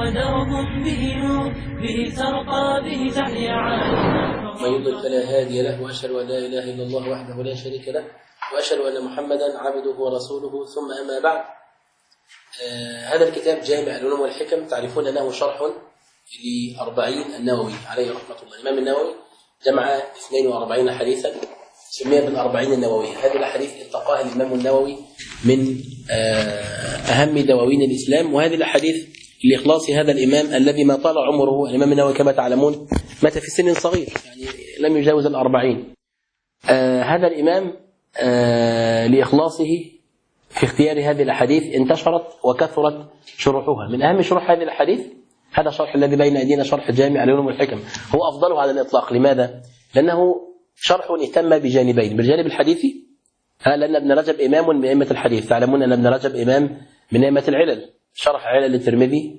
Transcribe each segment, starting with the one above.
ودرب به نور به ترقى به تحيا عالما. من يضلل فلا هادي له، وأشهد أن لا إله إلا الله وحده لا شريك له، وأشهد أن محمدا عبده ورسوله، ثم أما بعد. هذا الكتاب جامع العلوم والحكم، تعرفون أنه شرح ل40 النووي عليه رحمة الله. الإمام النووي جمع 42 حديثا سميها بال40 النووية. هذه الأحاديث التقاها الإمام النووي من أهم دواوين الإسلام، وهذه الأحاديث لإخلاص هذا الإمام الذي ما طال عمره. الإمام النووي كما تعلمون مات في سن صغير، يعني لم يجاوز 40. هذا الإمام لإخلاصه في اختيار هذه الأحاديث انتشرت وكثرت شروحها. من أهم شروح هذه الأحاديث هذا الشرح الذي بين أيدينا، شرح جامع العلوم والحكم، هو أفضله على الإطلاق. لماذا؟ لأنه شرح اهتم بجانبين، بالجانب الحديثي، لأن ابن رجب إمام من أئمة الحديث. تعلمون أن ابن رجب إمام من أئمة العلل، شرح علل الترمذي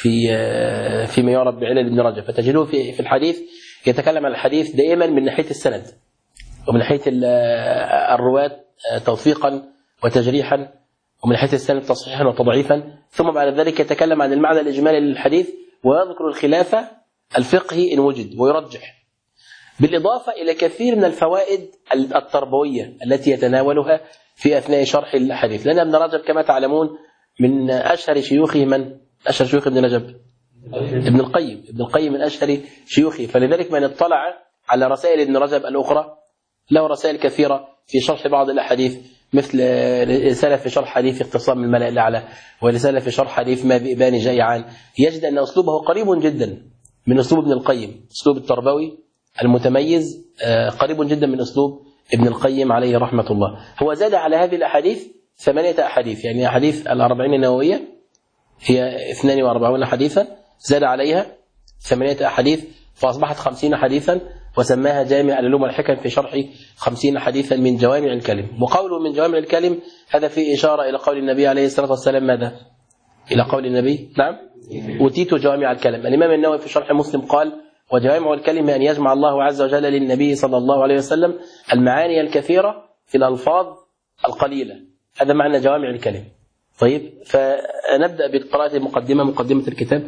فيما يعرف بعلل ابن رجب، فتجده في الحديث يتكلم عن الحديث دائما من ناحية السند ومن ناحية الرواة توثيقا وتجريحا، ومن ناحية السند تصحيحا وتضعيفا، ثم بعد ذلك يتكلم عن المعنى الإجمالي للحديث ويذكر الخلاف الفقهي إن وجد ويرجح، بالإضافة إلى كثير من الفوائد التربوية التي يتناولها في أثناء شرح الحديث. لأن ابن رجب كما تعلمون من أشهر شيوخه، من أشهر شيوخ ابن رجب؟ ابن القيم. ابن القيم من أشهر شيوخه، فلذلك من اطلع على رسائل ابن رجب الأخرى له رسائل كثيرة في شرح بعض الأحاديث، مثل رسالة في شرح حديث اختصام الملأ الأعلى، ورسالة في شرح حديث ما ذئبان جائعان، يجد أن أسلوبه قريب جدا من أسلوب ابن القيم، أسلوب التربوي المتميز قريب جدا من أسلوب ابن القيم عليه رحمة الله. هو زاد على هذه الأحاديث 8 أحاديث، يعني أحاديث 40 النووية هي 42 حديثا، زاد عليها 8 أحاديث فأصبحت 50 حديثا، وسماها جامع العلوم والحكم في شرح 50 حديثا من جوامع الكلم. وقوله من جوامع الكلم هذا في إشارة إلى قول النبي عليه الصلاة والسلام. ماذا؟ إلى قول النبي، نعم، أوتيت جوامع الكلم. الإمام النووي في شرح مسلم قال: وجوامع الكلم أن يجمع الله عز وجل للنبي صلى الله عليه وسلم المعاني الكثيرة في الألفاظ القليلة. هذا معنى جوامع الكلم. طيب، فنبدأ بقراءة مقدمة الكتاب.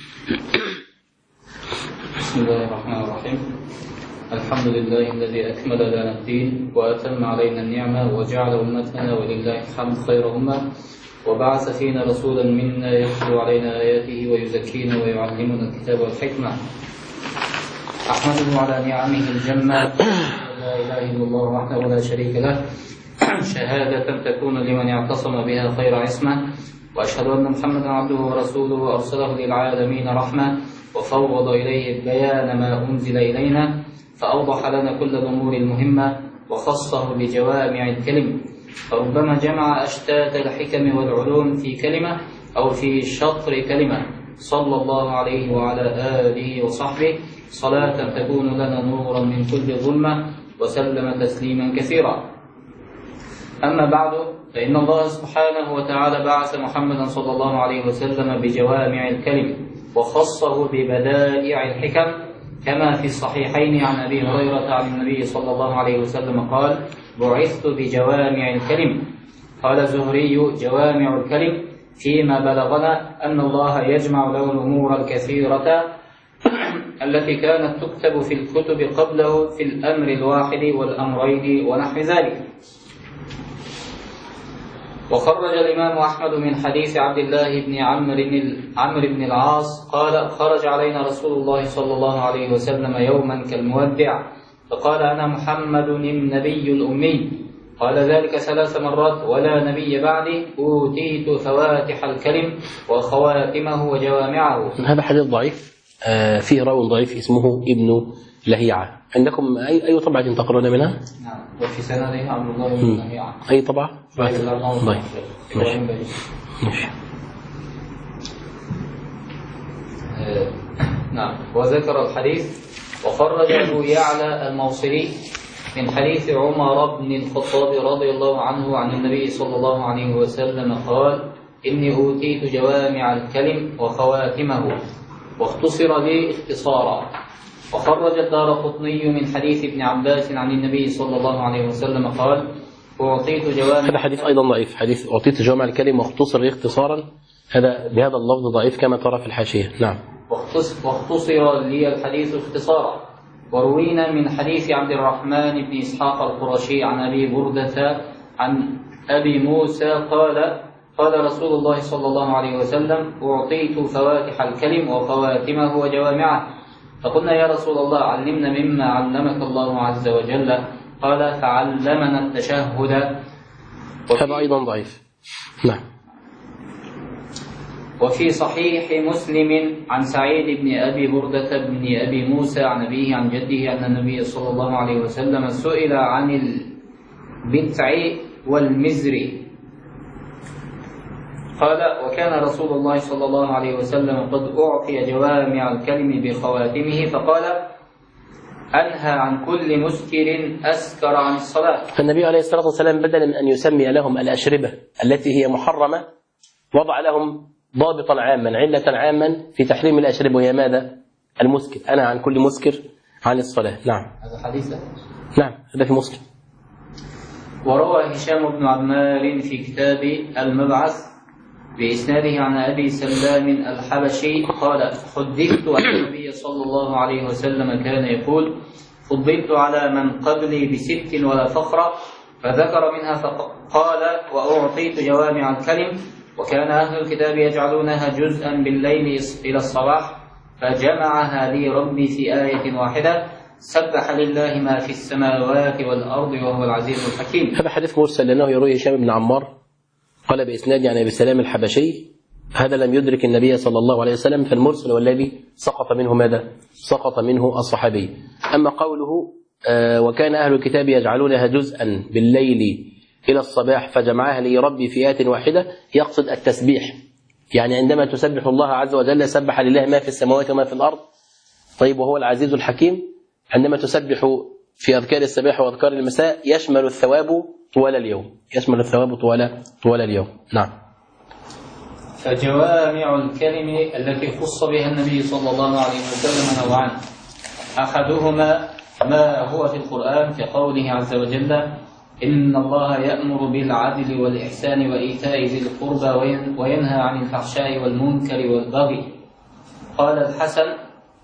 بسم الله الرحمن الرحيم. الحمد لله الذي أكمل لنا الدين وأتم علينا النعمة وجعل أمتنا ولله الحمد خير أمة، وبعث فينا رسولا منا يتلو علينا آياته ويزكينا ويعلمنا الكتاب والحكمة. أحمده على نعمه الجمة، لا إله إلا الله وحده لا شريك له، شهادة تكون لمن اعتصم بها خير عصمة، وأشهد أن محمدا عبده ورسوله وأرسله للعالمين رحمة، وفوض إليه بيان ما أنزل إلينا، فأوضح لنا كل الأمور المهمة وخصه بجوامع الكلم، فربما جمع أشتات الحكم والعلوم في كلمة أو في شطر كلمة. صلى الله عليه وعلى آله وصحبه صلاة تكون لنا نورا من كل ظلمة، وسلم تسليما كثيرا. أما بعد، فإن الله سبحانه وتعالى بعث محمدا صلى الله عليه وسلم بجوامع الكلم وخصه ببدائع الحكم، كما في الصحيحين عن أبي هريرة عن النبي صلى الله عليه وسلم قال: بعثت بجوامع الكلم. قال الزهري: جوامع الكلم فيما بلغنا أن الله يجمع له الأمور الكثيرة التي كانت تكتب في الكتب قبله في الأمر الواحد والأمرين ونحو ذلك. وخرج الإمام أحمد من حديث عبد الله بن عمرو بن العاص قال: خرج علينا رسول الله صلى الله عليه وسلم يوما كالمودع، فقال: أنا محمد النبي الأمي. قال ذلك 3 مرات: ولا نبي بعدي، أوتيت فواتح الكلم وخواتمه وجوامعه. هذا حديث ضعيف، فيه راوي ضعيف اسمه ابن لهيعة. عندكم أي طبعة تقرون منها؟ نعم، وفي سنده عبد الله بن لهيعة. أي طبعة؟ طيب، ماشي. نعم. وذكر الحديث. وخرج أبو يعلى الموصلي من حديث عمر بن الخطاب رضي الله عنه عن النبي صلى الله عليه وسلم قال: إني أوتيت جوامع الكلم وخواتمه، واختصر لي اختصارا. وخرج الدارقطني من حديث ابن عباس عن النبي صلى الله عليه وسلم قال: أعطيت جوامع. هذا حديث أيضا ضعيف، حديث أعطيت جوامع الكلم واختصر لي اختصارا. هذا بهذا اللفظ ضعيف كما ترى في الحاشية. نعم. واختصر لي الحديث اختصارا. وروينا من حديث عبد الرحمن بن إسحاق القرشي عن أبي بردة عن أبي موسى قال رسول الله صلى الله عليه وسلم: أعطيت فواتح الكلم وخواتمه وجوامعه، فقلنا يا رسول الله علمنا مما علمك الله عز وجل، قال: فعلمنا التشهد. هذا أيضا ضعيف. نعم. وفي صحيح مسلم عن سعيد بن أبي بردة بن أبي موسى عن أبيه عن جده أن النبي صلى الله عليه وسلم سئل عن البتع والمزر، قال: وكان رسول الله صلى الله عليه وسلم قد أعطي جوامع الكلم بخواتمه، فقال: أنهى عن كل مسكر أسكر عن الصلاة. فالنبي عليه الصلاة والسلام بدلا من أن يسمي لهم الأشربة التي هي محرمة وضع لهم ضابطا عاما، علة عاما في تحريم الأشربة، وهي ماذا؟ المسكر. أنهى عن كل مسكر عن الصلاة. نعم. هذا حديث. نعم، هذا في مسلم. وروى هشام بن عمار في كتاب المبعث بإسناده عن أبي سلام الحبشي قال: حدثت أن النبي صلى الله عليه وسلم كان يقول: فضلت على من قبلي بست ولا فخر، فذكر منها فقال: وأعطيت جوامع الكلم، وكان أهل الكتاب يجعلونها جزءا بالليل إلى الصباح، فجمعها لي ربي في آية واحدة: سبح لله ما في السماوات والأرض وهو العزيز الحكيم. هذا حديث مرسل لأنه يروي هشام بن عمار قال بإسناد عن أبي سلام الحبشي، هذا لم يدرك النبي صلى الله عليه وسلم، فالمرسل والذي سقط منه ماذا؟ سقط منه الصحابي. أما قوله وكان أهل الكتاب يجعلونها جزءا بالليل إلى الصباح فجمعها لي ربي في آية واحدة، يقصد التسبيح، يعني عندما تسبح الله عز وجل سبح لله ما في السماوات وما في الأرض. طيب، وهو العزيز الحكيم. عندما تسبح في أذكار الصباح وأذكار المساء يشمل الثواب طوال اليوم، يشمل الثواب طوال اليوم. نعم. فجوامع الكلم التي خص بها النبي صلى الله عليه وسلم نوعان: أحدهما ما هو في القرآن كقوله عز وجل: إن الله يأمر بالعدل والإحسان وإيتاء ذي القربى وينهى عن الفحشاء والمنكر والبغي. قال الحسن: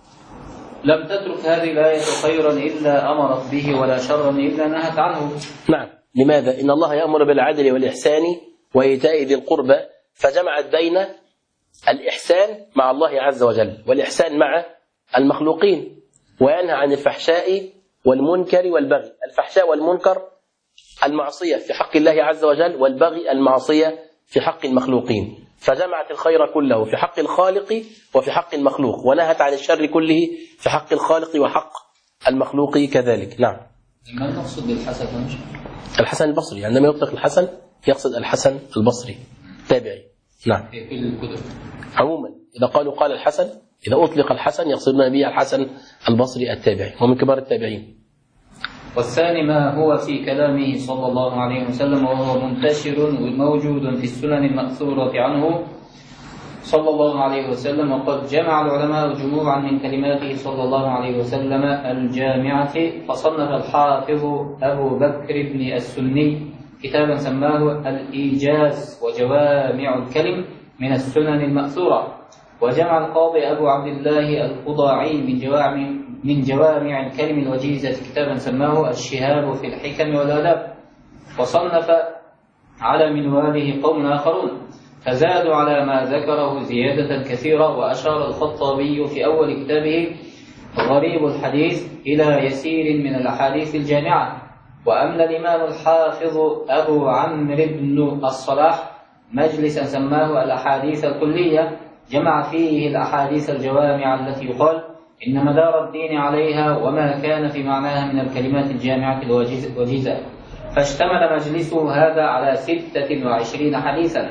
لم تترك هذه الآية خيرا إلا أمرت به ولا شرا إلا نهت عنه. نعم. لماذا؟ إن الله يأمر بالعدل والإحسان وإيتاء ذي القربى، فجمعت بين الإحسان مع الله عز وجل والإحسان مع المخلوقين، وينهى عن الفحشاء والمنكر والبغي. الفحشاء والمنكر المعصية في حق الله عز وجل، والبغي المعصية في حق المخلوقين، فجمعت الخير كله في حق الخالق وفي حق المخلوق، ونهت عن الشر كله في حق الخالق وحق المخلوق كذلك. نعم. ما المقصود بالحسن؟ الحسن البصري، عندما يطلق الحسن يقصد الحسن البصري تابعي. نعم. في كل الكتب عموما إذا قال الحسن، إذا أطلق الحسن يقصدون به الحسن البصري التابعي، ومن كبار التابعين. والثاني ما هو في كلامه صلى الله عليه وسلم، وهو منتشر وموجود في السنن المأثورة عنه صلى الله عليه وسلم، وقد جمع العلماء جموعا من كلماته صلى الله عليه وسلم الجامعة. فصنف الحافظ أبو بكر بن السني كتابا سماه الإيجاز وجوامع الكلم من السنن المأثورة. وجمع القاضي أبو عبد الله القضاعي من جوامع الكلم الوجيزة كتابا سماه الشهاب في الحكم والآداب. وصنف على منواله قوم آخرون فزادوا على ما ذكره زيادة كثيرة. وأشار الخطابي في أول كتابه غريب الحديث إلى يسير من الأحاديث الجامعة. وأمن الإمام الحافظ أبو عمرو بن الصلاح مجلسا سماه الأحاديث الكلية، جمع فيه الأحاديث الجوامع التي يقال إن مدار الدين عليها وما كان في معناها من الكلمات الجامعة الوجيزة. فاشتمل مجلسه هذا على 26 حديثا.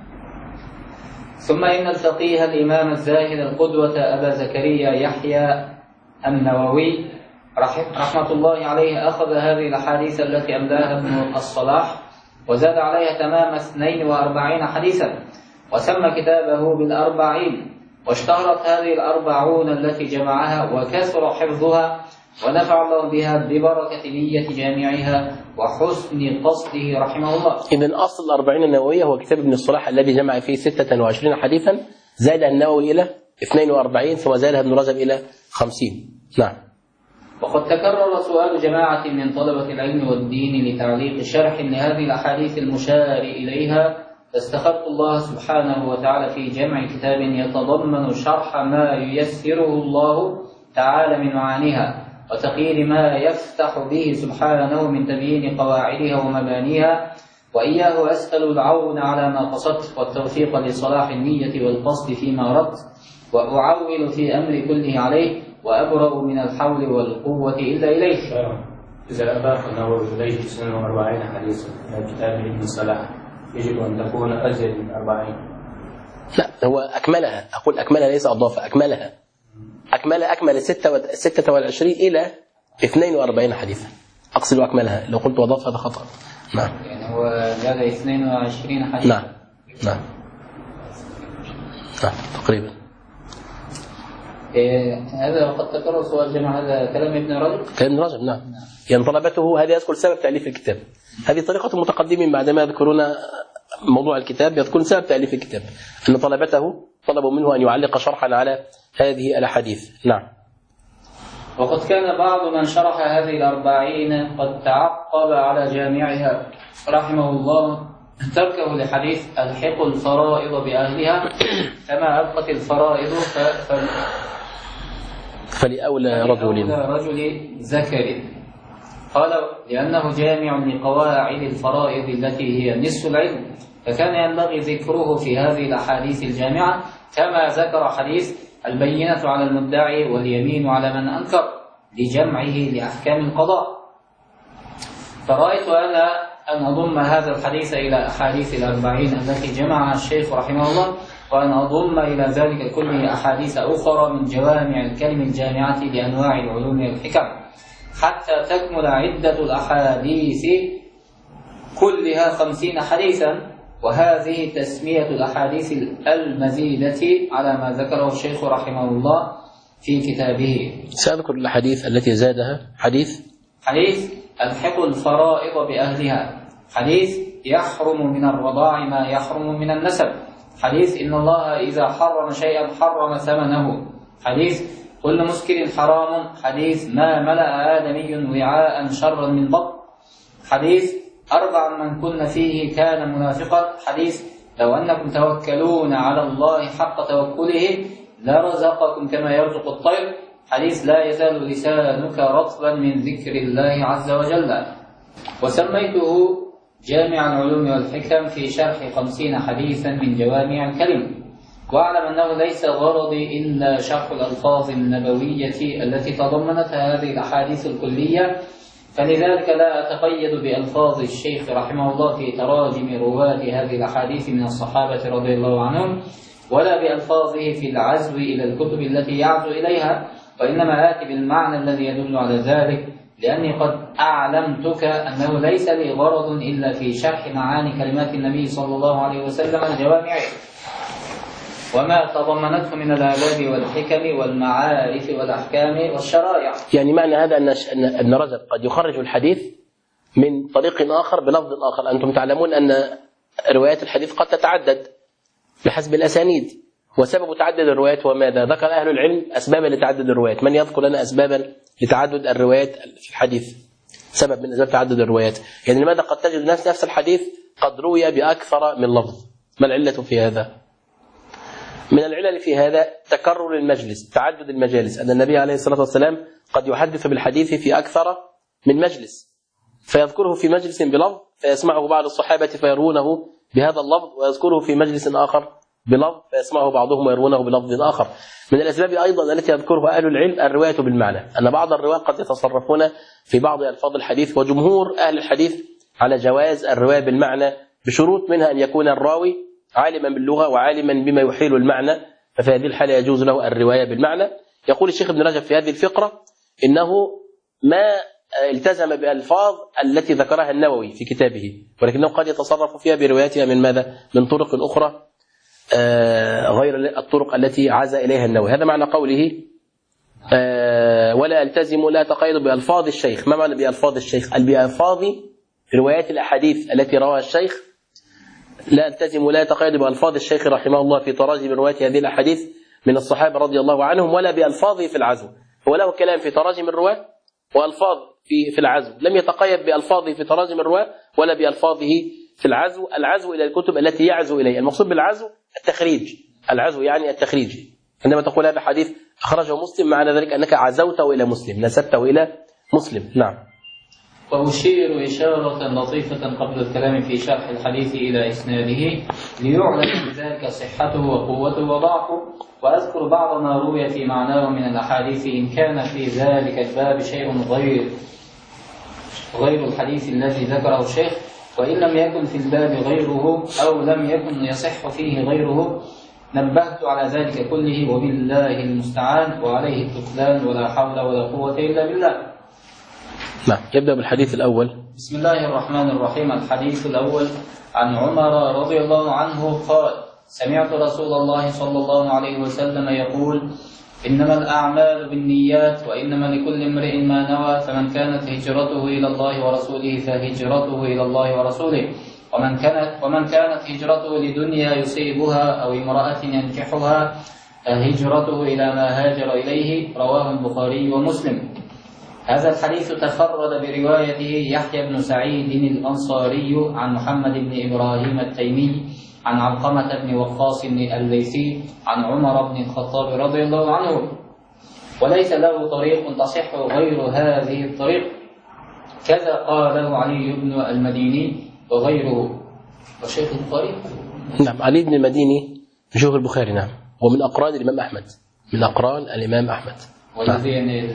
ثم إن الفقيه الإمام الزاهد القدوة أبا زكريا يحيى النووي رحمة الله عليه أخذ هذه الأحاديث التي أملاها ابن الصلاح وزاد عليها تمام 42 حديثا، وسمى كتابه بالأربعين. واشتهرت هذه الأربعون التي جمعها وكثر حفظها ونفع الله بها ببركة نية جامعها وحسن قصده رحمه الله. إذن أصل 40 النووية هو كتاب ابن الصلاح الذي جمع فيه 26 حديثا، زاد النووي إلى 42 ثم زادها ابن رجب إلى 50. نعم. وقد تكرر سؤال جماعة من طلبة العلم والدين لتعليق شرح لهذه الأحاديث المشار إليها، فاستخرت الله سبحانه وتعالى في جمع كتاب يتضمن شرح ما ييسره الله تعالى من معانيها وتقييد ما يفتح به سبحانه من تبيين قواعدها ومبانيها. وإياه أسأل العون على ما قصدت والتوفيق لصلاح النية والقصد فيما أردت، وأعول في أمر كله عليه، وأبرأ من الحول والقوة إلا إليه. إذا أضاف النووي إليه 42 حديثا من كتاب ابن الصلاح يجب أن تكون أزيد من 40. لا، هو أكملها، أقول أكملها ليس أضاف، أكملها. أكمل 26 إلى 42 حديثا، أقصد أكملها. لو قلت أضاف هذا خطأ. نعم. يعني هو زاد 22 حديثا. نعم نعم نعم تقريبا. هذا وقد تكرر سؤال جمع، هذا كلام ابن رجب. كلام ابن رجب نعم. يعني طلبته هذه يذكر سبب تأليف الكتاب. هذه طريقة المتقدمين بعدما يذكرون موضوع الكتاب يذكرون سبب تأليف الكتاب، أن طلبته طلبوا منه أن يعلق شرحا على هذه الأحاديث. نعم. وقد كان بعض من شرح هذه 40 قد تعقب على جامعها رحمه الله تركه لحديث الحقوا الفرائض بأهلها كما أبقت الفرائض فلأولى رجل ذكر. قال لأنه جامع لقواعد الفرائض التي هي نصف العلم، فكان ينبغي ذكره في هذه الأحاديث الجامعة كما ذكر حديث البينة على المدعي واليمين على من أنكر لجمعه لأحكام القضاء. فرأيت أن أضم هذا الحديث إلى أحاديث 40 التي جمعها الشيخ رحمه الله، وأن أضم إلى ذلك كله أحاديث أخرى من جوامع الكلم الجامعة لأنواع العلوم والحكم، حتى تكمل عدة الأحاديث كلها 50 حديثا. وهذه تسمية الأحاديث المزيدة على ما ذكره الشيخ رحمه الله في كتابه. سأذكر الأحاديث التي زادها. حديث الحقوا الفرائض بأهلها، حديث يحرم من الرضاع ما يحرم من النسب، حديث إن الله إذا حرم شيئا حرم ثمنه، حديث كل مسكر حرام، حديث ما ملأ آدمي وعاء شرا من بطن، حديث 4 من كن فيه كان منافقا، حديث لو أنكم توكلون على الله حق توكله لرزقكم كما يرزق الطير، حديث لا يزال لسانك رطبا من ذكر الله عز وجل. وسميته جامع العلوم والحكم في شرح 50 حديثا من جوامع الكلم. واعلم أنه ليس غرضي إلا شرح الألفاظ النبوية التي تضمنتها هذه الأحاديث الكلية، فلذلك لا أتقيد بألفاظ الشيخ رحمه الله في تراجم رواة هذه الأحاديث من الصحابة رضي الله عنهم، ولا بألفاظه في العزو إلى الكتب التي يعزو إليها، وإنما آتي بالمعنى الذي يدل على ذلك، لأني قد أعلمتك أنه ليس لي غرض إلا في شرح معاني كلمات النبي صلى الله عليه وسلم الجوامع وما تضمنته من الآداب والحكم والمعارف والأحكام والشرائع. يعني معنى هذا أن ابن رجب قد يخرج الحديث من طريق آخر بلفظ آخر. أنتم تعلمون أن روايات الحديث قد تتعدد بحسب الأسانيد، وسبب تعدد الروايات هو ماذا؟ ذكر أهل العلم أسبابا لتعدد الروايات. من يذكر لنا أسبابا لتعدد الروايات في الحديث؟ سبب من أسباب تعدد الروايات. يعني لماذا قد تجد نفس الحديث قد روي بأكثر من لفظ؟ ما العلة في هذا؟ من العلل في هذا تكرر المجلس، تعدد المجالس، أن النبي عليه الصلاة والسلام قد يحدث بالحديث في أكثر من مجلس، فيذكره في مجلس بلفظ فيسمعه بعض الصحابة فيروونه بهذا اللفظ، ويذكره في مجلس آخر بلفظ فيسمعه بعضهم ويروونه بلفظ آخر. من الأسباب أيضا التي يذكرها أهل العلم الرواية بالمعنى، أن بعض الرواة قد يتصرفون في بعض ألفاظ الحديث، وجمهور أهل الحديث على جواز الرواية بالمعنى بشروط، منها أن يكون الراوي عالما باللغة وعالما بما يحيل المعنى، ففي هذه الحالة يجوز له الرواية بالمعنى. يقول الشيخ ابن رجب في هذه الفقرة إنه ما التزم بألفاظ التي ذكرها النووي في كتابه، ولكنه قد يتصرف فيها بروايتها من ماذا؟ من طرق أخرى غير الطرق التي عزى إليها النووي. هذا معنى قوله ولا ألتزم لا تقيد بألفاظ الشيخ. ما معنى بألفاظ الشيخ؟ بألفاظ روايات الأحاديث التي رواها الشيخ. لا ألتزم لا تقيد بألفاظ الشيخ رحمه الله في تراجم رواية هذه الأحاديث من الصحابة رضي الله عنهم، ولا بألفاظه في العزو. هو له كلام في تراجم الرواة وألفاظ في العزو، لم يتقيد بألفاظه في تراجم الرواة ولا بألفاظه في العزو. العزو إلى الكتب التي يعزو إليه. المقصود بالعزو التخريج. العزو يعني التخريج. عندما تقول هذا حديث أخرجه مسلم معنى ذلك أنك عزوته إلى مسلم، نسبته إلى مسلم. نعم. وأشير إشارة لطيفة قبل الكلام في شرح الحديث إلى إسناده ليعلم بذلك صحته وقوته وضعفه، وأذكر بعض ما روي في معناه من الأحاديث إن كان في ذلك الباب شيء غير الحديث الذي ذكره الشيخ، وإن لم يكن في الباب غيره أو لم يكن يصح فيه غيره نبهت على ذلك كله، وبالله المستعان وعليه التكلان، ولا حول ولا قوة إلا بالله. نعم. يبدأ بالحديث الأول. بسم الله الرحمن الرحيم. الحديث الأول عن عمر رضي الله عنه قال: سمعت رسول الله صلى الله عليه وسلم يقول: إنما الأعمال بالنيات وإنما لكل امرئ ما نوى، فمن كانت هجرته إلى الله ورسوله فهجرته إلى الله ورسوله، ومن كانت هجرته لدنيا يصيبها أو امرأة ينكحها فهجرته إلى ما هاجر إليه. رواه البخاري ومسلم. هذا الحديث تفرد بروايته يحيى بن سعيد الأنصاري عن محمد بن إبراهيم التيمي عن علقمة بن وقاص الليثي عن عمر بن الخطاب رضي الله عنه، وليس له طريق تصح غير هذه الطريق، كذا قاله علي بن المديني وغيره وشيخ البخاري. نعم. علي بن المديني شيخ البخاري. نعم. ومن أقران الإمام أحمد. من أقران الإمام أحمد. والذي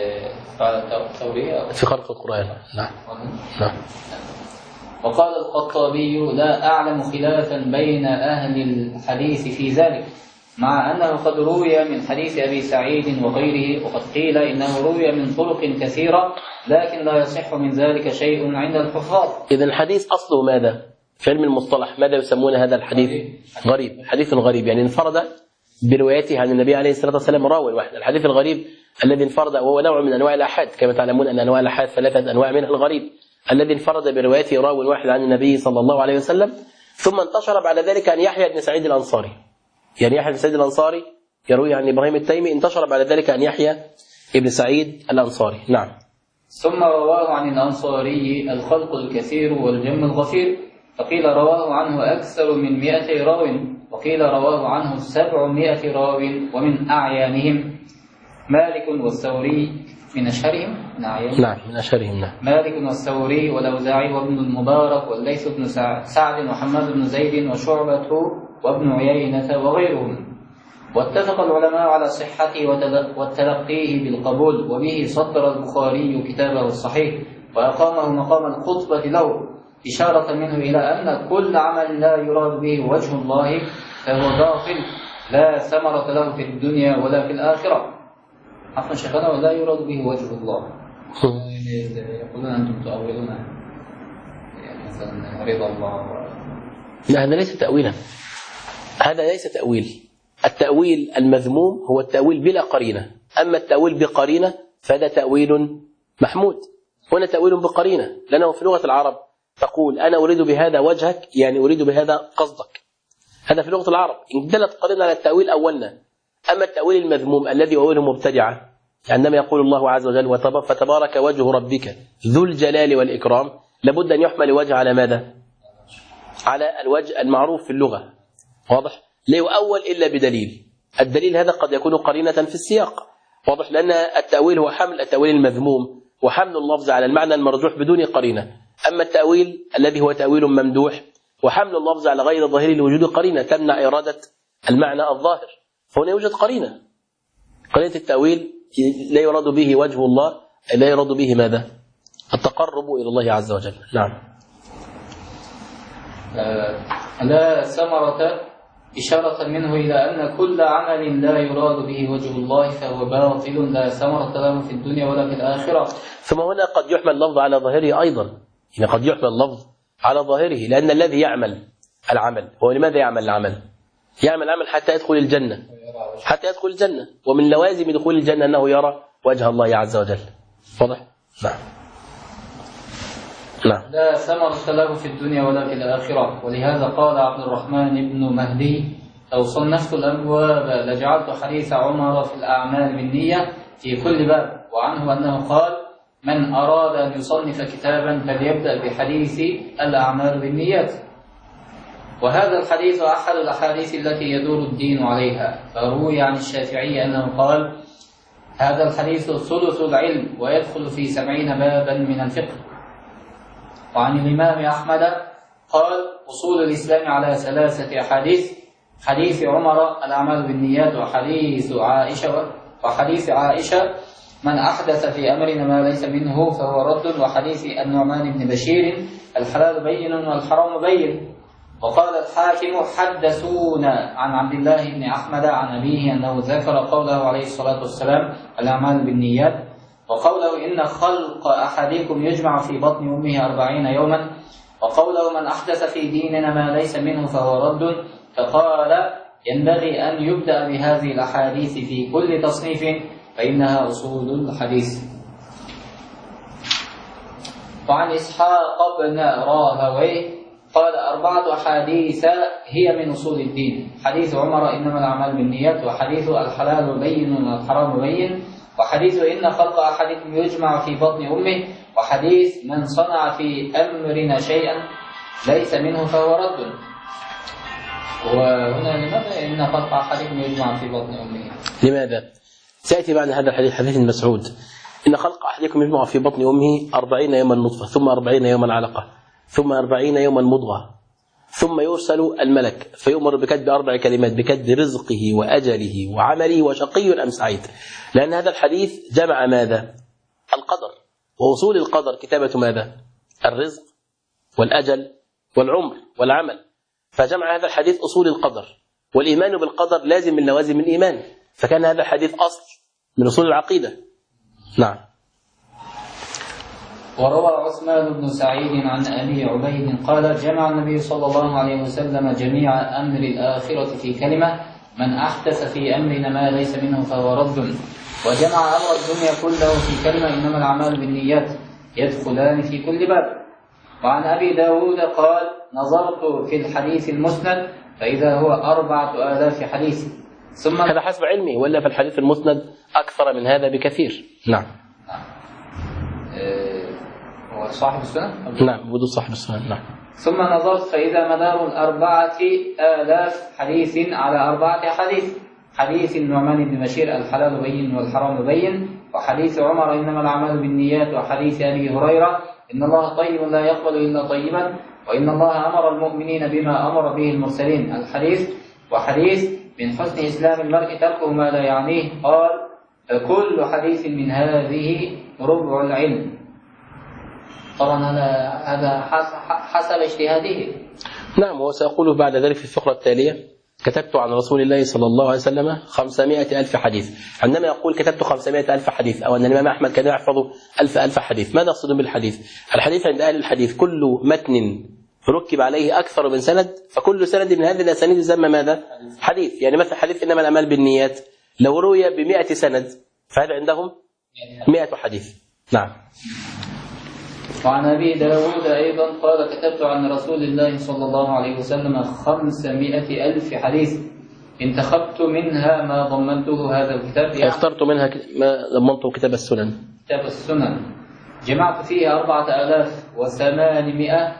في خلق القرآن. نعم. نعم. وقال الخطابي: لا أعلم خلافا بين أهل الحديث في ذلك، مع أنه قد روي من حديث أبي سعيد وغيره، وقد قيل إنه روي من طرق كثيرة، لكن لا يصح من ذلك شيء عند الحفاظ. إذن الحديث أصله ماذا؟ في علم المصطلح ماذا يسمون هذا الحديث؟ غريب. حديث غريب يعني انفرد بروايته عن النبي عليه الصلاة والسلام راوي واحد. الحديث الغريب الذي انفرد، وهو نوع من أنواع الآحاد، كما تعلمون أن أنواع الآحاد 3 أنواع منها الغريب الذي انفرد بروايته راوي واحد عن النبي صلى الله عليه وسلم، ثم انتشر بعد ذلك عن يحيى بن سعيد الأنصاري. يعني يحيى بن سعيد الأنصاري يروي عن إبراهيم التيمي، انتشر بعد ذلك عن يحيى بن سعيد الأنصاري. نعم. ثم رواه عن الأنصاري الخلق الكثير والجم الغفير، فقيل رواه عنه أكثر من 100 راو، وقيل رواه عنه 700 راو، ومن أعيانهم مالك والثوري من أشهرهم. نعم من أشهرهم. نعم. مالك والثوري والأوزاعي وابن المبارك والليث بن سعد وحماد بن زيد وشعبة وابن عيينة وغيرهم. واتفق العلماء على صحته وتلقيه بالقبول، وبه صدر البخاري كتابه الصحيح وأقامه مقام الخطبة له، إشارة منه إلى أن كل عمل لا يراد به وجه الله فهو باطل لا ثمرة له في الدنيا ولا في الآخرة. عفوا شيخنا، ولا يراد به وجه الله. يقولون أنتم تؤولون يعني مثلا رضا الله. لا، هذا ليس تأويلا. هذا ليس تأويل. التأويل المذموم هو التأويل بلا قرينة، أما التأويل بقرينة فهذا تأويل محمود. هنا تأويل بقرينة، لأنه في لغة العرب تقول أنا أريد بهذا وجهك، يعني أريد بهذا قصدك. هذا في لغة العرب إن دلت قرينة على التأويل أولنا. أما التأويل المذموم الذي أوله مبتدعة، عندما يقول الله عز وجل فتبارك وجه ربك ذو الجلال والإكرام، لابد أن يحمل وجه على ماذا؟ على الوجه المعروف في اللغة. واضح؟ لا يؤول إلا بدليل. الدليل هذا قد يكون قرينة في السياق. واضح؟ لأن التأويل هو حمل التأويل المذموم وحمل اللفظ على المعنى المرجوح بدون قرينة. أما التأويل الذي هو تأويل ممدوح وحمل اللفظ على غير ظاهر لوجود قرينة تمنع إرادة المعنى الظاهر، فهنا يوجد قرينة. قرينة التأويل لا يراد به وجه الله، لا يراد به ماذا؟ التقرب إلى الله عز وجل. نعم. لا ثمرة، إشارة منه إلى أن كل عمل لا يراد به وجه الله فهو باطل لا ثمرة له في الدنيا ولا في الآخرة. ثم هنا قد يحمل اللفظ على ظاهره أيضا، يعني قد يحمل اللفظ على ظاهره، لأن الذي يعمل العمل هو لماذا يعمل العمل؟ يعمل العمل حتى يدخل الجنة. حتى يدخل الجنة. ومن لوازم دخول الجنة أنه يرى وجه الله عز وجل. واضح؟ نعم. نعم. لا ثمرة له في الدنيا ولا في الآخرة. ولهذا قال عبد الرحمن بن مهدي: لو صنفت الأبواب لجعلت حديث عمر في الأعمال بالنية في كل باب. وعنه أنه قال: من أراد أن يصنف كتابا فليبدأ بحديث الأعمال بالنيات. وهذا الحديث أحد الأحاديث التي يدور الدين عليها. فروي عن الشافعي أنه قال: هذا الحديث ثلث العلم ويدخل في 70 بابا من الفقه. وعن الإمام أحمد قال: أصول الإسلام على 3 أحاديث: حديث عمر الأعمال بالنيات، وحديث عائشة من أحدث في أمرنا ما ليس منه فهو رد، وحديث النعمان بن بشير الحلال بين والحرام بين. وقال الحاكم: حدثونا عن عبد الله بن أحمد عن أبيه أنه ذكر قوله عليه الصلاة والسلام: الأعمال بالنيات، وقوله: إن خلق أحدكم يجمع في بطن أمه 40 يوما، وقوله: من أحدث في ديننا ما ليس منه فهو رد. فقال: ينبغي أن يبدأ بهذه الأحاديث في كل تصنيف فإنها أصول الحديث. وعن إسحاق بن راهويه قال: 4 أحاديث هي من أصول الدين: حديث عمر إنما الأعمال بالنيات، وحديث الحلال بين والحرام بين، وحديث إن خلق أحدكم يجمع في بطن أمه، وحديث من صنع في أمرنا شيئا ليس منه فهو رد. وهنا لماذا إن خلق أحدكم يجمع في بطن أمه؟ لماذا؟ سيأتي بعد هذا الحديث حديث مسعود: إن خلق أحدكم يجمع في بطن أمه 40 يوما نطفة، ثم 40 يوما علقة، ثم 40 يوما مضغة، ثم يرسل الملك فيؤمر بكتب 4 كلمات: بكتب رزقه وأجله وعمله وشقي أم سعيد. لأن هذا الحديث جمع ماذا؟ القدر، وأصول القدر كتابة ماذا؟ الرزق والأجل والعمر والعمل. فجمع هذا الحديث أصول القدر، والإيمان بالقدر لازم من لوازم الإيمان، فكان هذا الحديث أصل من أصول العقيدة. نعم. وروى عثمان بن سعيد عن أبي عبيد قال: جمع النبي صلى الله عليه وسلم جميع أمر الآخرة في كلمة: من أحدث في أمرنا ما ليس منه فهو رد. وجمع أمر الدنيا كله في كلمة: إنما الأعمال بالنيات، يدخلان في كل باب. وعن أبي داود قال: نظرت في الحديث المسند فإذا هو 4000 حديث. ثم هذا حسب علمي، ولا في الحديث المسند أكثر من هذا بكثير. نعم. هو صاحب السنة؟ نعم، بدون صاحب السنة. نعم. ثم نظرت فإذا مدار 4000 حديث على 4 حديث: حديث النعمان بن بشير الحلال بين والحرام بين، وحديث عمر إنما الأعمال بالنيات، وحديث أبي هريرة إن الله طيب لا يقبل إلا طيبا، وإن الله أمر المؤمنين بما أمر به المرسلين الحديث، وحديث من حسن إسلام المرء تركه ما لا يعنيه. قال: فكل حديث من هذه ربع العلم. طبعا هذا حسب اجتهاده. نعم. وسأقوله بعد ذلك في الفقرة التالية: كتبت عن رسول الله صلى الله عليه وسلم 500,000 حديث. عندما يقول كتبت 500,000 حديث، أو أن الإمام أحمد كان يحفظ 1000 حديث، ماذا يقصد بالحديث؟ الحديث عند أهل الحديث كل متن ركب عليه أكثر من سند، فكل سند من هذه الأسانيد يسمى ماذا؟ حديث. يعني مثلا حديث إنما الأعمال بالنيات لو روي ب100 سند فهذا عندهم 100 حديث. نعم. وعن أبي داود أيضا قال: كتبت عن رسول الله صلى الله عليه وسلم 500,000 حديث، انتخبت منها ما ضمنته هذا الكتاب. يعني اخترت منها ما ضمنته كتاب السنن. كتاب السنن جمعت فيه 4800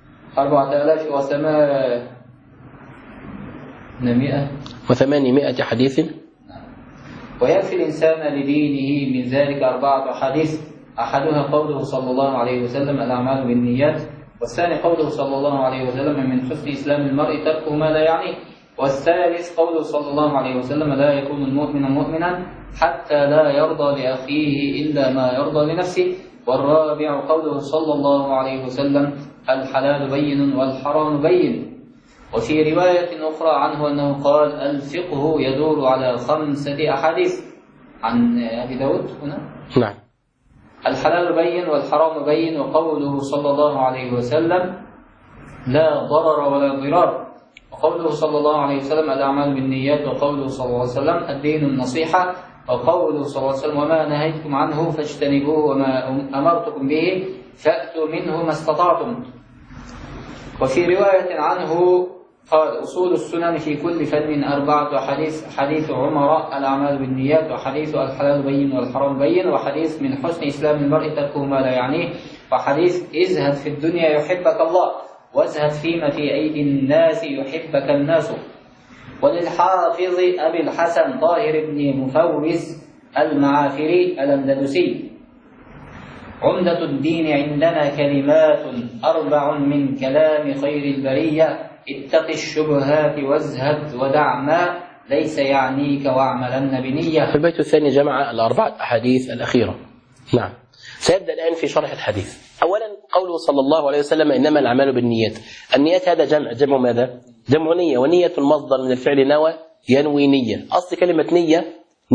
حديث. ويكفي الإنسان لدينه من ذلك 4 أحاديث: أحدها قوله صلى الله عليه وسلم: الأعمال بالنيات، والثاني قوله صلى الله عليه وسلم: من حسن إسلام المرء تركه ما لا يعنيه، والثالث قوله صلى الله عليه وسلم: لا يكون المؤمن مؤمنا حتى لا يرضى لأخيه إلا ما يرضى لنفسه، والرابع قوله صلى الله عليه وسلم: الحلال بين والحرام بين. وفي رواية أخرى عنه أنه قال: الفقه يدور على 5 أحاديث. عن أبي داود هنا. نعم. الحلال بين والحرام بين، وقوله صلى الله عليه وسلم: لا ضرر ولا ضرار، وقوله صلى الله عليه وسلم الأعمال بالنيات، وقوله صلى الله عليه وسلم الدين النصيحة، وقوله صلى الله عليه وسلم وما نهيتكم عنه فاجتنبوه وما أمرتكم به فأتوا منه ما استطعتم. وفي رواية عنه قال أصول السنن في كل فن 4 حديث عمر الأعمال بالنيات، وحديث الحلال بين والحرام بين، وحديث من حسن إسلام المرء تركه ما لا يعنيه، وحديث ازهد في الدنيا يحبك الله وازهد فيما في أيدي الناس يحبك الناس. وللحافظ أبي الحسن طاهر بن مفوز المعافري الأندلسي عمدة الدين عندنا كلمات 4 من كلام خير البرية اتق الشبهات وازهد ودع ما ليس يعنيك واعملن بنية. في البيت الثاني جمع ال4 أحاديث الأخيرة. نعم. سيبدأ الآن في شرح الحديث. أولا قوله صلى الله عليه وسلم إنما الأعمال بالنيات. النيات هذا جمع ماذا؟ جمع نية، ونية المصدر من الفعل نوى ينوي نية. أصل كلمة نية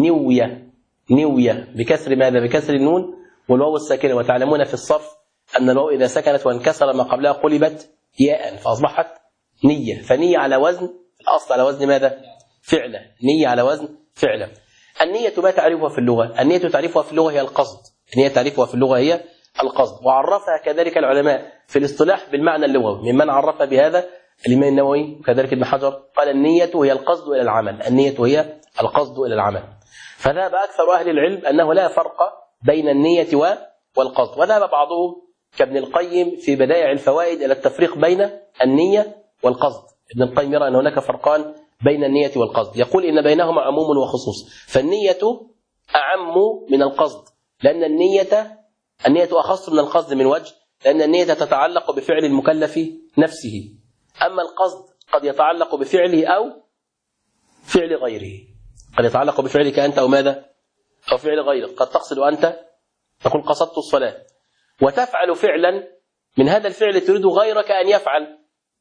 نوية بكسر ماذا؟ بكسر النون والواو الساكنة. وتعلمون في الصرف أن الواو إذا سكنت وانكسر ما قبلها قلبت ياء فأصبحت نية. فنية على وزن الأصل على وزن ماذا؟ فعلا. نية على وزن فعلا. النية ما تعرفها في اللغة؟ النية تعرفها في اللغة هي القصد. النية تعرفها في اللغة هي القصد، وعرفها كذلك العلماء في الاصطلاح بالمعنى اللغوي. ممن عرف بهذا الإمام النووي وكذلك ابن حجر قال النية هي القصد إلى العمل. النية هي القصد إلى العمل. فذهب أكثر أهل العلم أنه لا فرق بين النية والقصد، وذهب بعضهم كابن القيم في بدائع الفوائد إلى التفريق بين النية والقصد. ابن القيم يرى أن هناك فرقان بين النية والقصد، يقول إن بينهما عموم وخصوص، فالنية أعم من القصد، لأن النية أخص من القصد من وجه، لأن النية تتعلق بفعل المكلف نفسه، أما القصد قد يتعلق بفعله أو فعل غيره، قد يتعلق بفعلك أنت أو ماذا؟ أو فعل غيرك. قد تقصد أنت تقول قصدت الصلاة وتفعل فعلا من هذا الفعل تريد غيرك أن يفعل،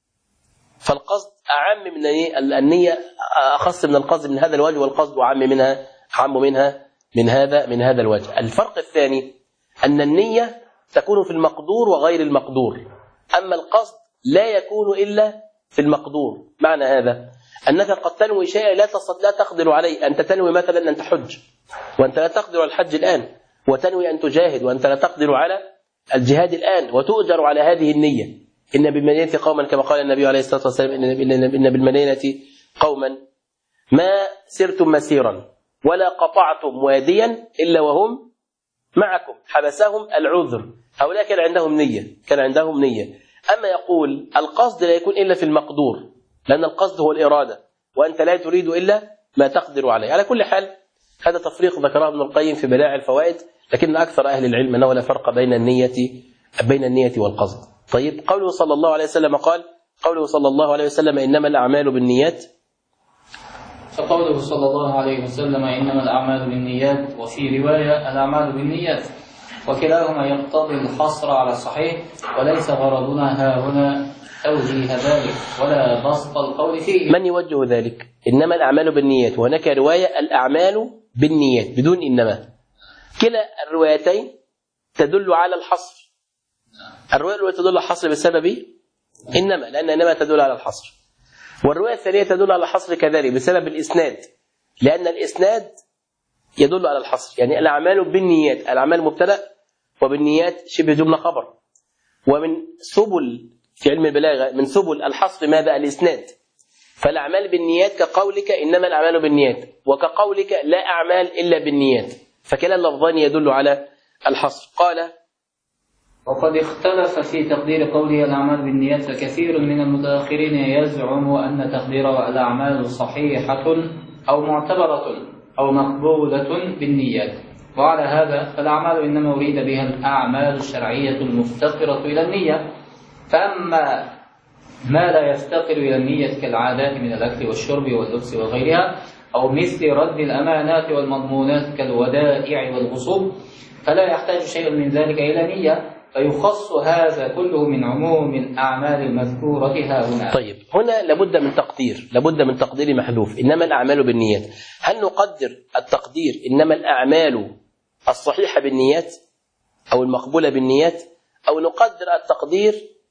فالقصد أعم من النية، أخص من القصد من هذا الوجه، والقصد أعم منها من هذا الوجه. الفرق الثاني أن النية تكون في المقدور وغير المقدور، أما القصد لا يكون إلا في المقدور. معنى هذا أنك قد تنوي شيئا لا تقدر عليه. أنت تنوي مثلا أن تحج وأنت لا تقدر على الحج الآن، وتنوي أن تجاهد وأنت لا تقدر على الجهاد الآن، وتؤجر على هذه النية. إن بالمدينة قوما كما قال النبي عليه الصلاة والسلام إن بالمدينة قوما ما سرتم مسيرا ولا قطعتم واديا إلا وهم معكم حبسهم العذر. هؤلاء كان عندهم نية. أما يقول القصد لا يكون إلا في المقدور، لأن القصد هو الإرادة، وأنت لا تريد إلا ما تقدر عليه. على كل حال هذا تفريق ذكره ابن القيم في بدائع الفوائد، لكن أكثر أهل العلم أنه لا فرق بين النية والقصد. طيب قوله صلى الله عليه وسلم قال قوله صلى الله عليه وسلم إنما الأعمال بالنيات، فقوله صلى الله عليه وسلم إنما الأعمال بالنيات، وفي رواية الأعمال بالنيات، وكلاهما يقتضي الحصر على الصحيح، وليس غرضنا ها هنا توجيه ذلك ولا بسط القول فيه. من يوجه ذلك؟ إنما الأعمال بالنيات، وهناك رواية الأعمال بالنيات بدون إنما. كلا الروايتين تدل على الحصر. الرواية الأولى تدل على الحصر بسبب إنما، لأن إنما تدل على الحصر، والرواية الثانية تدل على الحصر كذلك بسبب الإسناد، لأن الإسناد يدل على الحصر. يعني الأعمال بالنيات، الأعمال مبتدأ وبالنيات شبه جملة خبر. ومن سبل في علم البلاغة من سبل الحصر ماذا؟ الإسناد. فالأعمال بالنيات كقولك إنما الأعمال بالنيات، وكقولك لا أعمال إلا بالنيات، فكلا اللفظان يدل على الحصر. قال وقد اختلف في تقدير قوله الأعمال بالنيات، فكثير من المتأخرين يزعم أن تقدير الأعمال صحيحة أو معتبرة أو مقبولة بالنيات، وعلى هذا فالأعمال إنما أريد بها الأعمال الشرعية المفتقرة إلى النية. فأما ما لا يفتقر إلى النية كالعادات من الأكل والشرب واللبس وغيرها، أو مثل رد الأمانات والمضمونات كالودائع والغصوب، فلا يحتاج شيء من ذلك إلى نية، فيخص هذا كله من عموم الأعمال المذكورة هنا. طيب هنا لابد من تقدير محذوف إنما الأعمال بالنيات. هل نقدر التقدير إنما الأعمال الصحيحة بالنيات أو المقبولة بالنيات، أو نقدر التقدير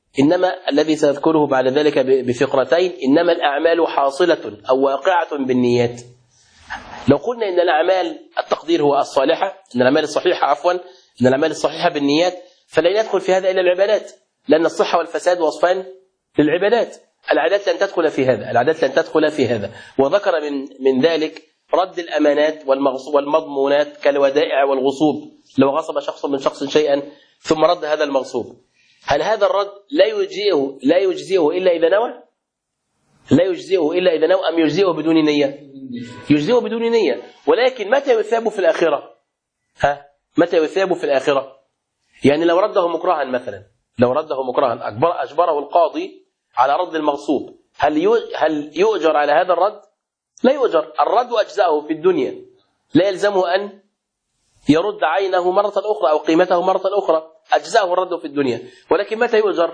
إنما الذي سنذكره بعد ذلك بفقرتين، إنما الأعمال حاصلة أو واقعة بالنيات. لو قلنا إن الأعمال التقدير هو الصالحة، إن الأعمال الصحيحة إن الأعمال الصحيحة بالنيات، فلا يدخل في هذا إلا العبادات، لأن الصحة والفساد وصفان للعبادات. العادات لن تدخل في هذا. وذكر من ذلك رد الأمانات والمضمونات كالودائع والغصوب، لو غصب شخص من شخص شيئا ثم رد هذا المغصوب، هل هذا الرد لا يجزئه إلا إذا نوى؟ لا يجزئه إلا إذا نوى أم يجزئه بدون نية؟ يجزئه بدون نية. ولكن متى يثاب في الآخرة؟ متى يثاب في الآخرة؟ يعني لو رده مكرها مثلا، أجبره القاضي على رد المغصوب، هل يؤجر على هذا الرد؟ لا يؤجر. الرد أجزاءه في الدنيا، لا يلزمه أن يرد عينه مرة أخرى أو قيمته مرة أخرى، أجزاءه الرد في الدنيا. ولكن متى يؤجر؟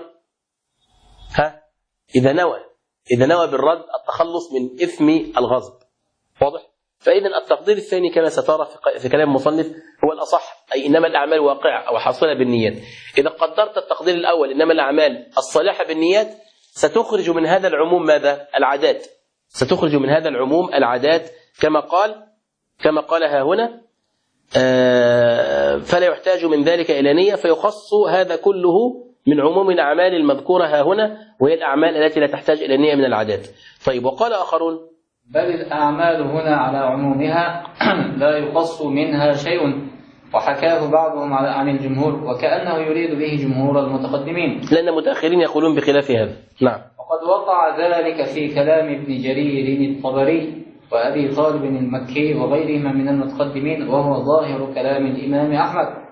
إذا نوى بالرد التخلص من إثم الغصب. واضح؟ فإذا التقدير الثاني كما سترى في كلام المصنف هو الأصح، أي إنما الأعمال واقعة أو حاصلة بالنيات. إذا قدرت التقدير الأول إنما الأعمال الصالحة بالنيات، ستخرج من هذا العموم ماذا؟ العادات. ستخرج من هذا العموم العادات كما قال ها هنا، فلا يحتاج من ذلك إلى نية، فيخص هذا كله من عموم الأعمال المذكورة ها هنا، وهي الأعمال التي لا تحتاج إلى نية من العادات. طيب، وقال آخرون: بل الأعمال هنا على عمومها لا يخص منها شيء، وحكاه بعضهم عن الجمهور، وكأنه يريد به جمهور المتقدمين، لأن المتأخرين يقولون بخلاف هذا. نعم. وقد وقع ذلك في كلام ابن جرير الطبري وأبي طالب المكي وغيرهما من المتقدمين، وهو ظاهر كلام الإمام أحمد.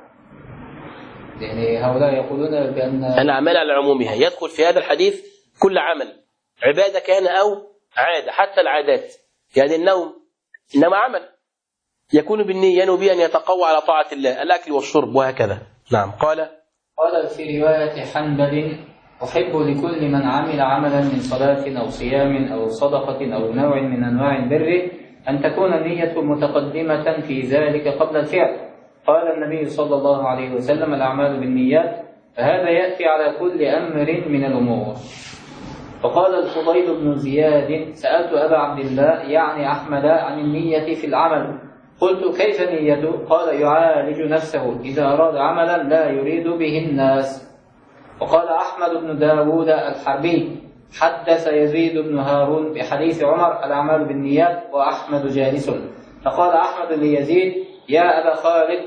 يعني هؤلاء يقولون بأن الأعمال على عمومها يدخل في هذا الحديث كل عمل، عبادة كان أو عادة، حتى العادات. يعني النوم عمل يكون بالنية، ينوي أن يتقوى على طاعة الله، الأكل والشرب وهكذا. نعم. قال في رواية حنبل: أحب لكل من عمل عملا من صلاة أو صيام أو صدقة أو نوع من أنواع البر أن تكون النية متقدمة في ذلك قبل الفعل. قال النبي صلى الله عليه وسلم: الأعمال بالنيات، فهذا يأتي على كل أمر من الأمور. وقال الفضيل بن زياد: سألت أبا عبد الله يعني أحمد عن النية في العمل، قلت: كيف نيته؟ قال: يعالج نفسه إذا أراد عملا لا يريد به الناس. وقال أحمد بن داود الحربي: حدث يزيد بن هارون بحديث عمر: الأعمال بالنيات وأحمد جالس. فقال أحمد ليزيد: يا أبا خالد،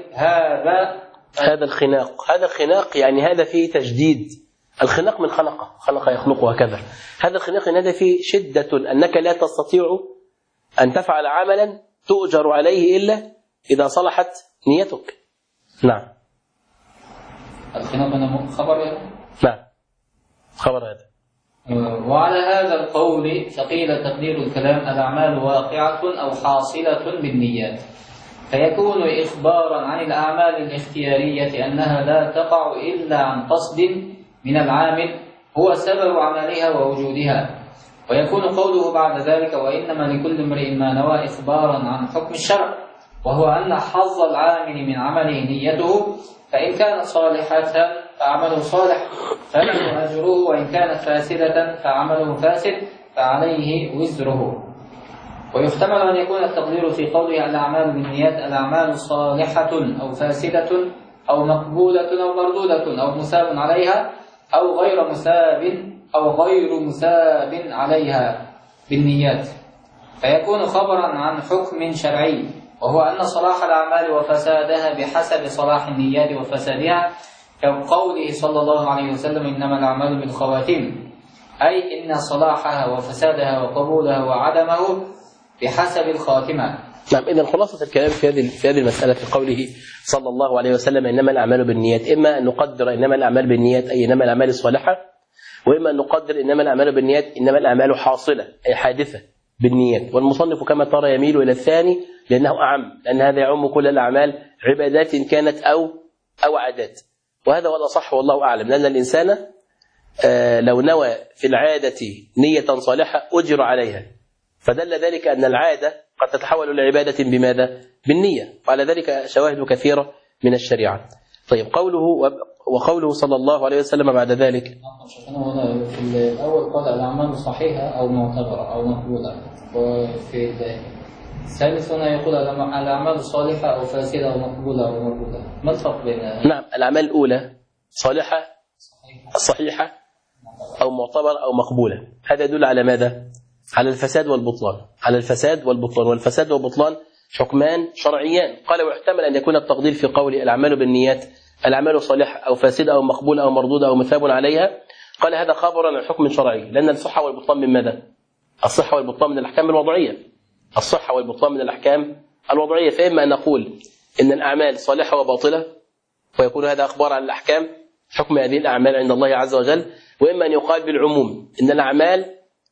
هذا الخناق يعني هذا فيه تجديد. الخناق من خلق يخلق وهكذا. هذا الخناق هذا فيه شدة، أنك لا تستطيع أن تفعل عملا تؤجر عليه إلا إذا صلحت نيتك. نعم. الخناق هنا خبر يعني؟ نعم، خبر هذا. وعلى هذا القول فقيل تقدير الكلام: الأعمال واقعة أو حاصلة بالنيات، فيكون إخبارا عن الأعمال الاختيارية أنها لا تقع إلا عن قصد من العامل هو سبب عملها ووجودها. ويكون قوله بعد ذلك: وإنما لكل امرئ ما نوى، إخبارا عن حكم الشرع، وهو أن حظ العامل من عمله نيته، فإن كانت صالحة فعمله صالح فله أجره، وإن كانت فاسدة فعمله فاسد فعليه وزره. ويحتمل أن يكون التقدير في قوله الأعمال بالنيات الأعمال صالحة أو فاسدة أو مقبولة أو مردودة أو مثاب عليها أو غير مثاب عليها بالنيات، فيكون خبرا عن حكم شرعي، وهو أن صلاح الأعمال وفسادها بحسب صلاح النيات وفسادها، كقوله صلى الله عليه وسلم: إنما الأعمال بالخواتيم، أي إن صلاحها وفسادها وقبولها وعدمه بحسب الخاتمة. نعم. إذن خلاصة الكلام في هذه المسألة في قوله صلى الله عليه وسلم: إنما الأعمال بالنيات، إما أن نقدر إنما الأعمال بالنيات أي إنما الأعمال الصالحة، وإما أن نقدر إنما الأعمال بالنيات إنما الأعمال حاصلة أي حادثة بالنيات. والمصنف كما ترى يميل إلى الثاني لأنه أعم، لأن هذا يعم كل الأعمال، عبادات كانت أو عادات. وهذا هو الأصح والله أعلم، لأن الإنسان لو نوى في العادة نية صالحة أجر عليها، فدل ذلك أن العادة قد تتحول لعبادة بماذا؟ بالنية. وعلى ذلك شواهد كثيرة من الشريعة. طيب، قوله وقوله صلى الله عليه وسلم بعد ذلك. هنا في الأول قال الأعمال صحيحة أو معتبرة أو مقبولة، وفي الثالث هنا يقول الأعمال الصالحة أو فاسدة أو مقبولة أو مردودة. ما الفرق بين؟ نعم، الأعمال الأولى صالحة صحيحة أو معتبرة أو مقبولة، هذا يدل على ماذا؟ على الفساد والبطلان، على الفساد والبطلان، والفساد والبطلان حكمان شرعيان. قال ويحتمل أن يكون التقدير في قول الأعمال بالنيات الأعمال صالحة أو فاسدة أو مقبولة أو مردودة أو مثاب عليها، قال هذا خبر عن حكم شرعي، لأن الصحة والبطلان من ماذا؟ الصحة والبطلان من الأحكام الوضعية، الصحة والبطلان من الأحكام الوضعية. فإما أن نقول إن الأعمال صالحة وباطلة ويكون هذا أخبار عن الأحكام حكم هذه الأعمال عند الله عز وجل، وإما أن يقال بالعموم إن الأعمال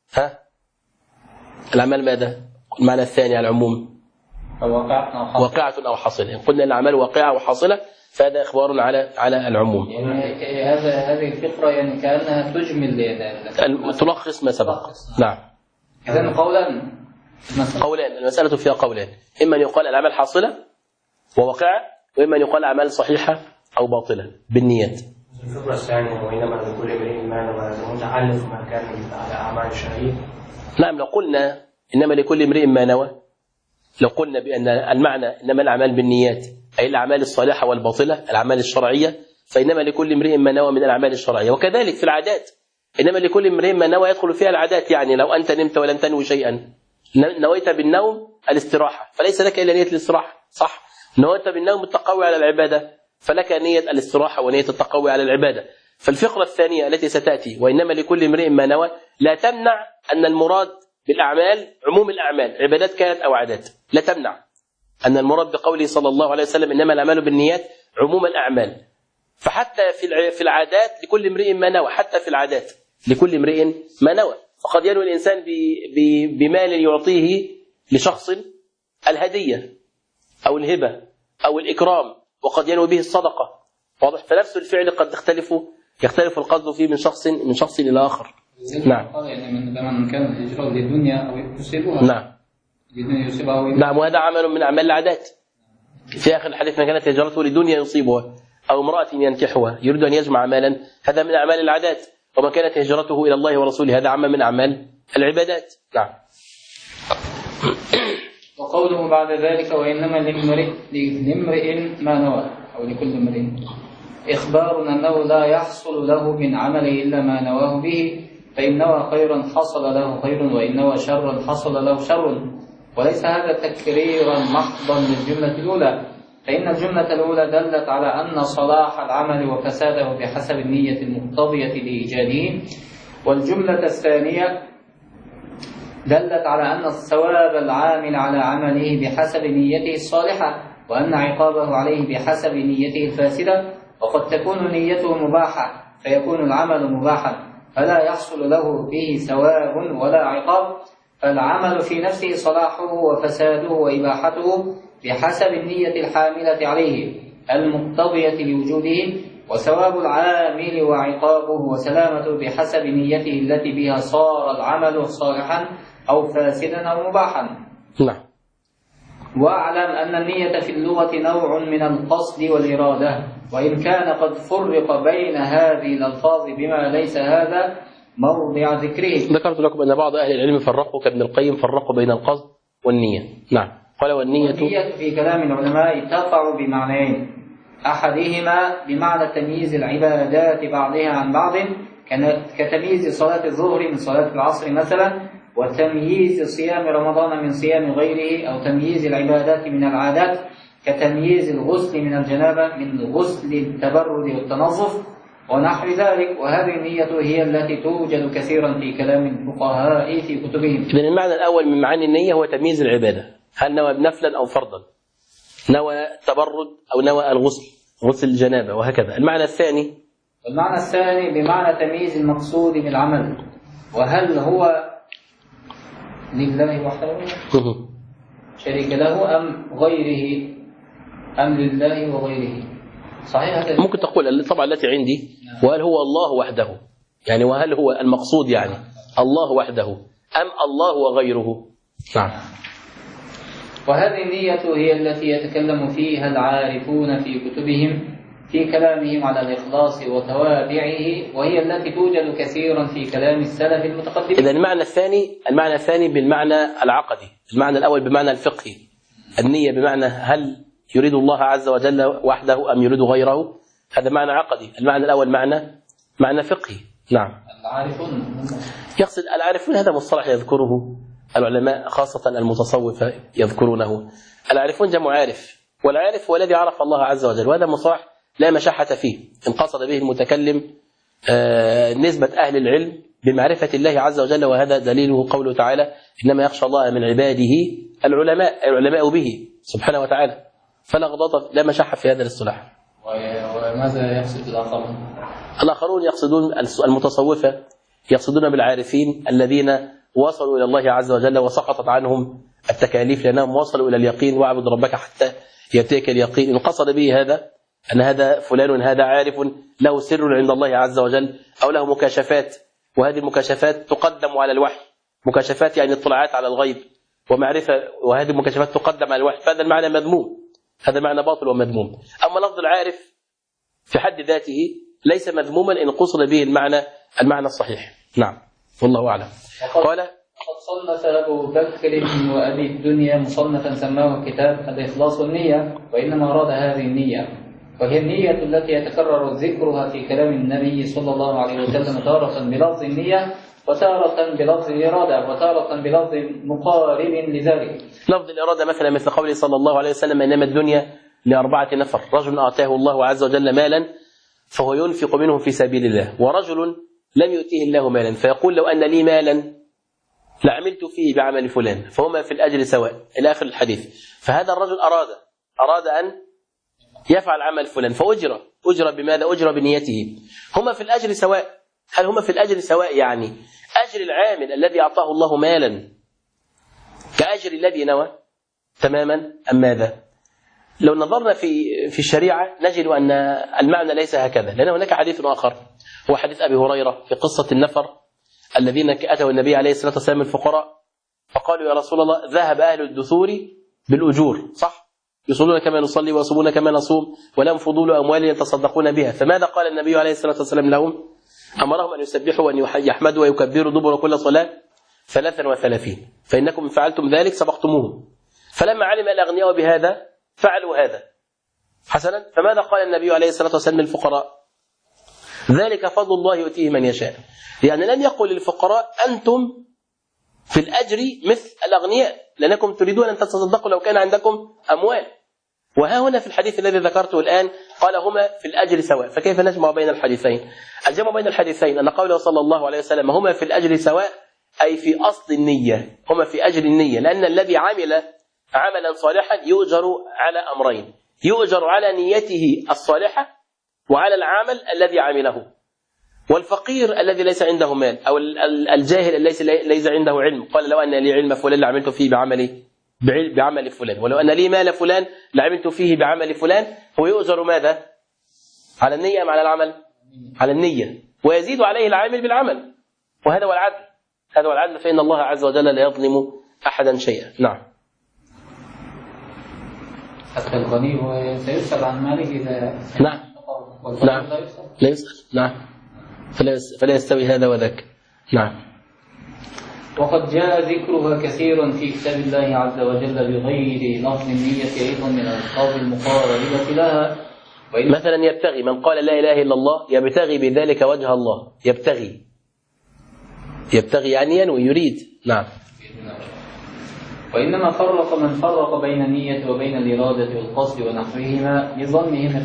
الأعمال ماذا؟ المعنى الثاني على العموم واقعة أو حاصلة. إن قلنا الأعمال واقعة وحاصلة فهذا إخبار على العموم. يعني هذه الفقرة يعني كأنها تجمل تلخص ما سبق. نعم. إذن قولان، المسألة فيها قولان، إما أن يقال الأعمال حاصلة وواقعة، وإما أن يقال الأعمال صحيحة أو باطلة بالنيات. الفقرة الثانية وإنما لكل امرئ ما نوى متعلق ما كان على أعمال الشرعية. نعم، لو قلنا إنما لكل امرئ ما نوى، لو قلنا بأن المعنى إنما الأعمال بالنيات أي الأعمال الصالحة والباطلة الأعمال الشرعية، فإنما لكل امرئ ما نوى من الأعمال الشرعية. وكذلك في العادات إنما لكل امرئ ما نوى يدخل فيها العادات، يعني لو أنت نمت ولم تنوي شيئا، نويت بالنوم الاستراحة فليس لك إلا نية الاستراحة، صح؟ نويت بالنوم التقوي على العبادة فلك نية الاستراحة ونية التقوي على العبادة. فالفقرة الثانية التي ستأتي وإنما لكل امرئ ما نوى لا تمنع أن المراد بالأعمال عموم الأعمال عبادات كانت أو عادات، لا تمنع أن المراد بقوله صلى الله عليه وسلم إنما الأعمال بالنيات عموم الأعمال. فحتى في العادات لكل امرئ ما نوى، حتى في العادات لكل امرئ ما نوى. فقد ينوي الإنسان بمال يعطيه لشخص الهدية أو الهبة أو الإكرام، وقد ينوي به الصدقة، واضح؟ فنفس الفعل قد يختلف القصد فيه من شخص إلى آخر. نعم. يعني من كان هجرة للدنيا أو يصيبها. نعم. نعم، وهذا عمل من أعمال العادات. في آخر الحديث من كانت هجرته لدنيا يصيبها أو امرأة ينكحها يريد أن يجمع مالا، هذا من أعمال العادات. وما كانت هجرته إلى الله ورسوله هذا عمل من أعمال العبادات. نعم. وقوله بعد ذلك وإنما لامرئ ما نوى أو لكل امرئ إخبار أنه لا يحصل له من عمله إلا ما نواه به، فإن نوى خيرا حصل له خير وإن نوى شرا حصل له شر. وليس هذا تكريرا محضا للجملة الأولى، فإن الجملة الأولى دلت على أن صلاح العمل وفساده بحسب النية المقتضية لإيجاده، والجملة الثانية دلت على أن الثواب العامل على عمله بحسب نيته الصالحة وأن عقابه عليه بحسب نيته الفاسدة. وقد تكون نيته مباحة فيكون العمل مباحا فلا يحصل له به ثواب ولا عقاب، فالعمل في نفسه صلاحه وفساده وإباحته بحسب النية الحاملة عليه المقتضية لوجوده، وثواب العامل وعقابه وسلامته بحسب نيته التي بها صار العمل صالحا أو فاسدا أو مباحا. نعم. واعلم أن النية في اللغة نوع من القصد والإرادة، وإن كان قد فرق بين هذه الألفاظ بما ليس هذا موضع ذكره. ذكرت لكم أن بعض أهل العلم فرقوا كابن القيم فرقوا بين القصد والنية. نعم. قال والنية في كلام العلماء تقع بمعنيين، أحدهما بمعنى تمييز العبادات بعضها عن بعض كتمييز صلاة الظهر من صلاة العصر مثلا، وتمييز صيام رمضان من صيام غيره، أو تمييز العبادات من العادات كتمييز الغسل من الجنابة من غسل التبرد والتنظف ونحو ذلك. وهذه النية هي التي توجد كثيرا في كلام الفقهاء في كتبهم. إذن المعنى الأول من معاني النية هو تمييز العبادة، هل نوى نفلا أو فرضا، نوى تبرد أو نوى غسل الجنابة وهكذا. المعنى الثاني بمعنى تمييز المقصود من العمل، وهل هو لله وحده شريك له أم غيره أم لله وغيره. صحيح. ممكن تقول طبعا التي عندي وهل هو الله وحده، يعني وهل هو المقصود يعني الله وحده أم الله وغيره. نعم. وهذه النية هي التي يتكلم فيها العارفون في كتبهم في كلامهم على الإخلاص وتوابعه، وهي التي توجد كثيرا في كلام السلف المتقدمين. إذا المعنى الثاني بالمعنى العقدي، المعنى الأول بمعنى الفقهي، النية بمعنى هل يريد الله عز وجل وحده أم يريد غيره، هذا معنى عقدي. المعنى الأول معنى فقهي. نعم. يقصد العارفون، هذا مصطلح يذكره العلماء خاصة المتصوفة يذكرونه. العارفون جمع عارف، والعارف هو الذي عرف الله عز وجل، وهذا مصطلح لا مشاحة فيه، إن قصد به المتكلم نسبة أهل العلم بمعرفة الله عز وجل، وهذا دليله قوله تعالى إنما يخشى الله من عباده العلماء به سبحانه وتعالى، فلا غضاضة لا مشاحة في هذا الاصطلاح. وماذا يقصد الآخرون؟ الآخرون يقصدون المتصوفة، يقصدون بالعارفين الذين وصلوا إلى الله عز وجل وسقطت عنهم التكاليف لأنهم وصلوا إلى اليقين، واعبد ربك حتى يأتيك اليقين. إن قصد به هذا أن هذا فلان هذا عارف له سر عند الله عز وجل أو له مكاشفات، وهذه المكاشفات تقدم على الوحي، مكاشفات يعني اطلاعات على الغيب ومعرفة، وهذه المكاشفات تقدم على الوحي، فهذا المعنى مذموم، هذا المعنى باطل ومذموم. أما لفظ العارف في حد ذاته ليس مذموما إن قصد به المعنى الصحيح. نعم، والله أعلم. قال قد صنف أبو بكر وأبي الدنيا مصنفا سماه كتاب الإخلاص والنية، وإنما أراد هذه النية، وهي النية التي يتكرر ذكرها في كلام النبي صلى الله عليه وسلم تارة بلفظ النية، وتارة بلفظ الإرادة، وتارة بلفظ مقارب لذلك. لفظ الإرادة مثل قوله صلى الله عليه وسلم إنما الدنيا ل4 نفر، رجل آتاه الله عز وجل مالا فهو ينفق منه في سبيل الله، ورجل لم يؤتيه الله مالا فيقول لو أن لي مالا لعملت فيه بعمل فلان فهما في الأجر سواء إلى آخر الحديث. فهذا الرجل أراد أن يفعل عمل فلان فأجر بماذا؟ أجر بنيته. هما في الأجر سواء. هل هما في الأجر سواء؟ يعني أجر العامل الذي أعطاه الله مالا كأجر الذي نوى تماما أم ماذا؟ لو نظرنا في الشريعة نجد أن المعنى ليس هكذا، لأن هناك حديث آخر هو حديث أبي هريرة في قصة النفر الذين أتوا النبي عليه الصلاة والسلام الفقراء فقالوا يا رسول الله ذهب أهل الدثور بالأجور، صح؟ يصلون كما نصلي ويصومون كما نصوم ولهم فضول أموال يتصدقون بها، فماذا قال النبي عليه الصلاة والسلام لهم؟ أمرهم أن يسبحوا وأن يحمدوا ويكبروا دبر كل صلاة 33، فإنكم إن فعلتم ذلك سبقتموهم. فلما علم الأغنياء بهذا فعلوا هذا حسنا. فماذا قال النبي عليه الصلاة والسلام للفقراء؟ ذلك فضل الله يؤتيه من يشاء. يعني لم يقل للفقراء أنتم في الأجر مثل الأغنياء لأنكم تريدون أن تتصدقوا لو كان عندكم أموال. وها هنا في الحديث الذي ذكرته الآن قال هما في الأجر سواء. فكيف نجمع بين الحديثين؟ الجمع بين الحديثين أن قوله صلى الله عليه وسلم هما في الأجر سواء أي في أصل النية، هما في أجر النية، لأن الذي عمل عملا صالحا يؤجر على أمرين، يؤجر على نيته الصالحة وعلى العمل الذي عمله. والفقير الذي ليس عنده مال أو الجاهل الذي ليس عنده علم قال لو أن لي علم فلان لعملت فيه بعمل فلان، ولو أن لي مال فلان لعملت فيه بعمل فلان، هو يؤجر ماذا؟ على النية أم على العمل؟ على النية، ويزيد عليه العامل بالعمل، وهذا هو العدل. هذا هو العدل، فإن الله عز وجل لا يظلم أحدا شيئا. نعم. حتى الغني سيسأل عن ماله إذا نعم لا يسأل. نعم فلا يستوي هذا وذاك. نعم. وقد جاء ذكرها كثيرا في كتاب الله عز وجل بغير لفظ النية أيضا من الألفاظ المقاربة لها. مثلا يبتغي، من قال لا إله إلا الله يبتغي بذلك وجه الله، يبتغي يعني ينوي يريد. نعم. وإنما فرق من فرق بين النية وبين الإرادة والقصد ونحوهما لظنهم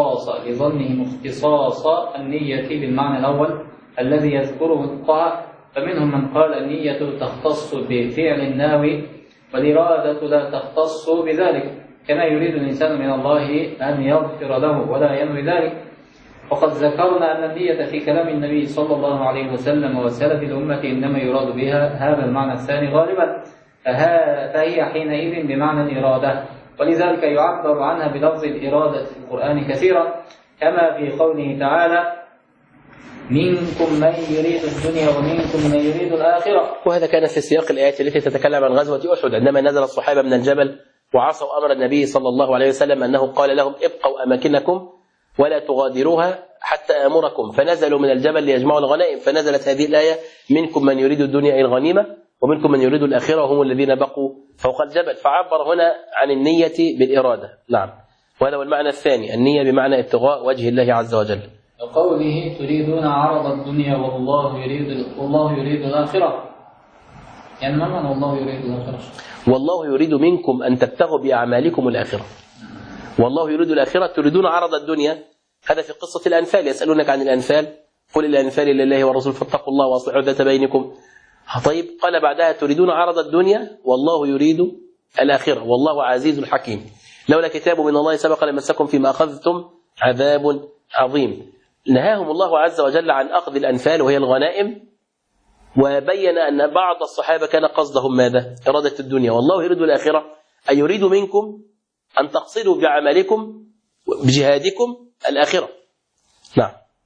اختصاص النية بالمعنى الأول الذي يذكره الفقهاء، فمنهم من قال النية تختص بفعل الناوي والإرادة لا تختص بذلك، كما يريد الإنسان من الله أن يغفر له ولا ينوي ذلك. وقد ذكرنا أن النية في كلام النبي صلى الله عليه وسلم وسلف الأمة إنما يراد بها هذا المعنى الثاني غالبا، فهي حينئذ بمعنى الإرادة، ولذلك يعبر عنها بلفظ الإرادة في القرآن كثيرا، كما في قوله تعالى منكم من يريد الدنيا ومنكم من يريد الآخرة. وهذا كان في سياق الآيات التي تتكلم عن غزوة أحد عندما نزل الصحابة من الجبل وعصوا أمر النبي صلى الله عليه وسلم أنه قال لهم ابقوا أماكنكم ولا تغادروها حتى آمركم، فنزلوا من الجبل ليجمعوا الغنائم، فنزلت هذه الآية: منكم من يريد الدنيا أي الغنيمة ومنكم من يريد الآخرة وهم الذين بقوا فوق الجبل. فعبر هنا عن النية بالإرادة. نعم، وهذا هو المعنى الثاني، النية بمعنى ابتغاء وجه الله عز وجل. وقوله تريدون عرض الدنيا والله يريد الآخرة، يعني ما معنى الله يريد الآخرة؟ والله يريد منكم أن تبتغوا بأعمالكم الآخرة. والله يريد الآخرة، تريدون عرض الدنيا، هذا في قصة الأنفال. يسألونك عن الأنفال، قل الأنفال لله والرسول فاتقوا الله وأصلحوا ذات بينكم. طيب، قال بعدها تريدون عرض الدنيا والله يريد الآخرة والله عزيز حكيم. لولا كتاب من الله سبق لمسكم فيما أخذتم عذاب عظيم. نهاهم الله عز وجل عن أخذ الأنفال وهي الغنائم، وبين أن بعض الصحابة كان قصدهم ماذا؟ إرادة الدنيا. والله يريد الآخرة أي يريد منكم أن تقصدوا بعملكم بجهادكم الآخرة. نعم.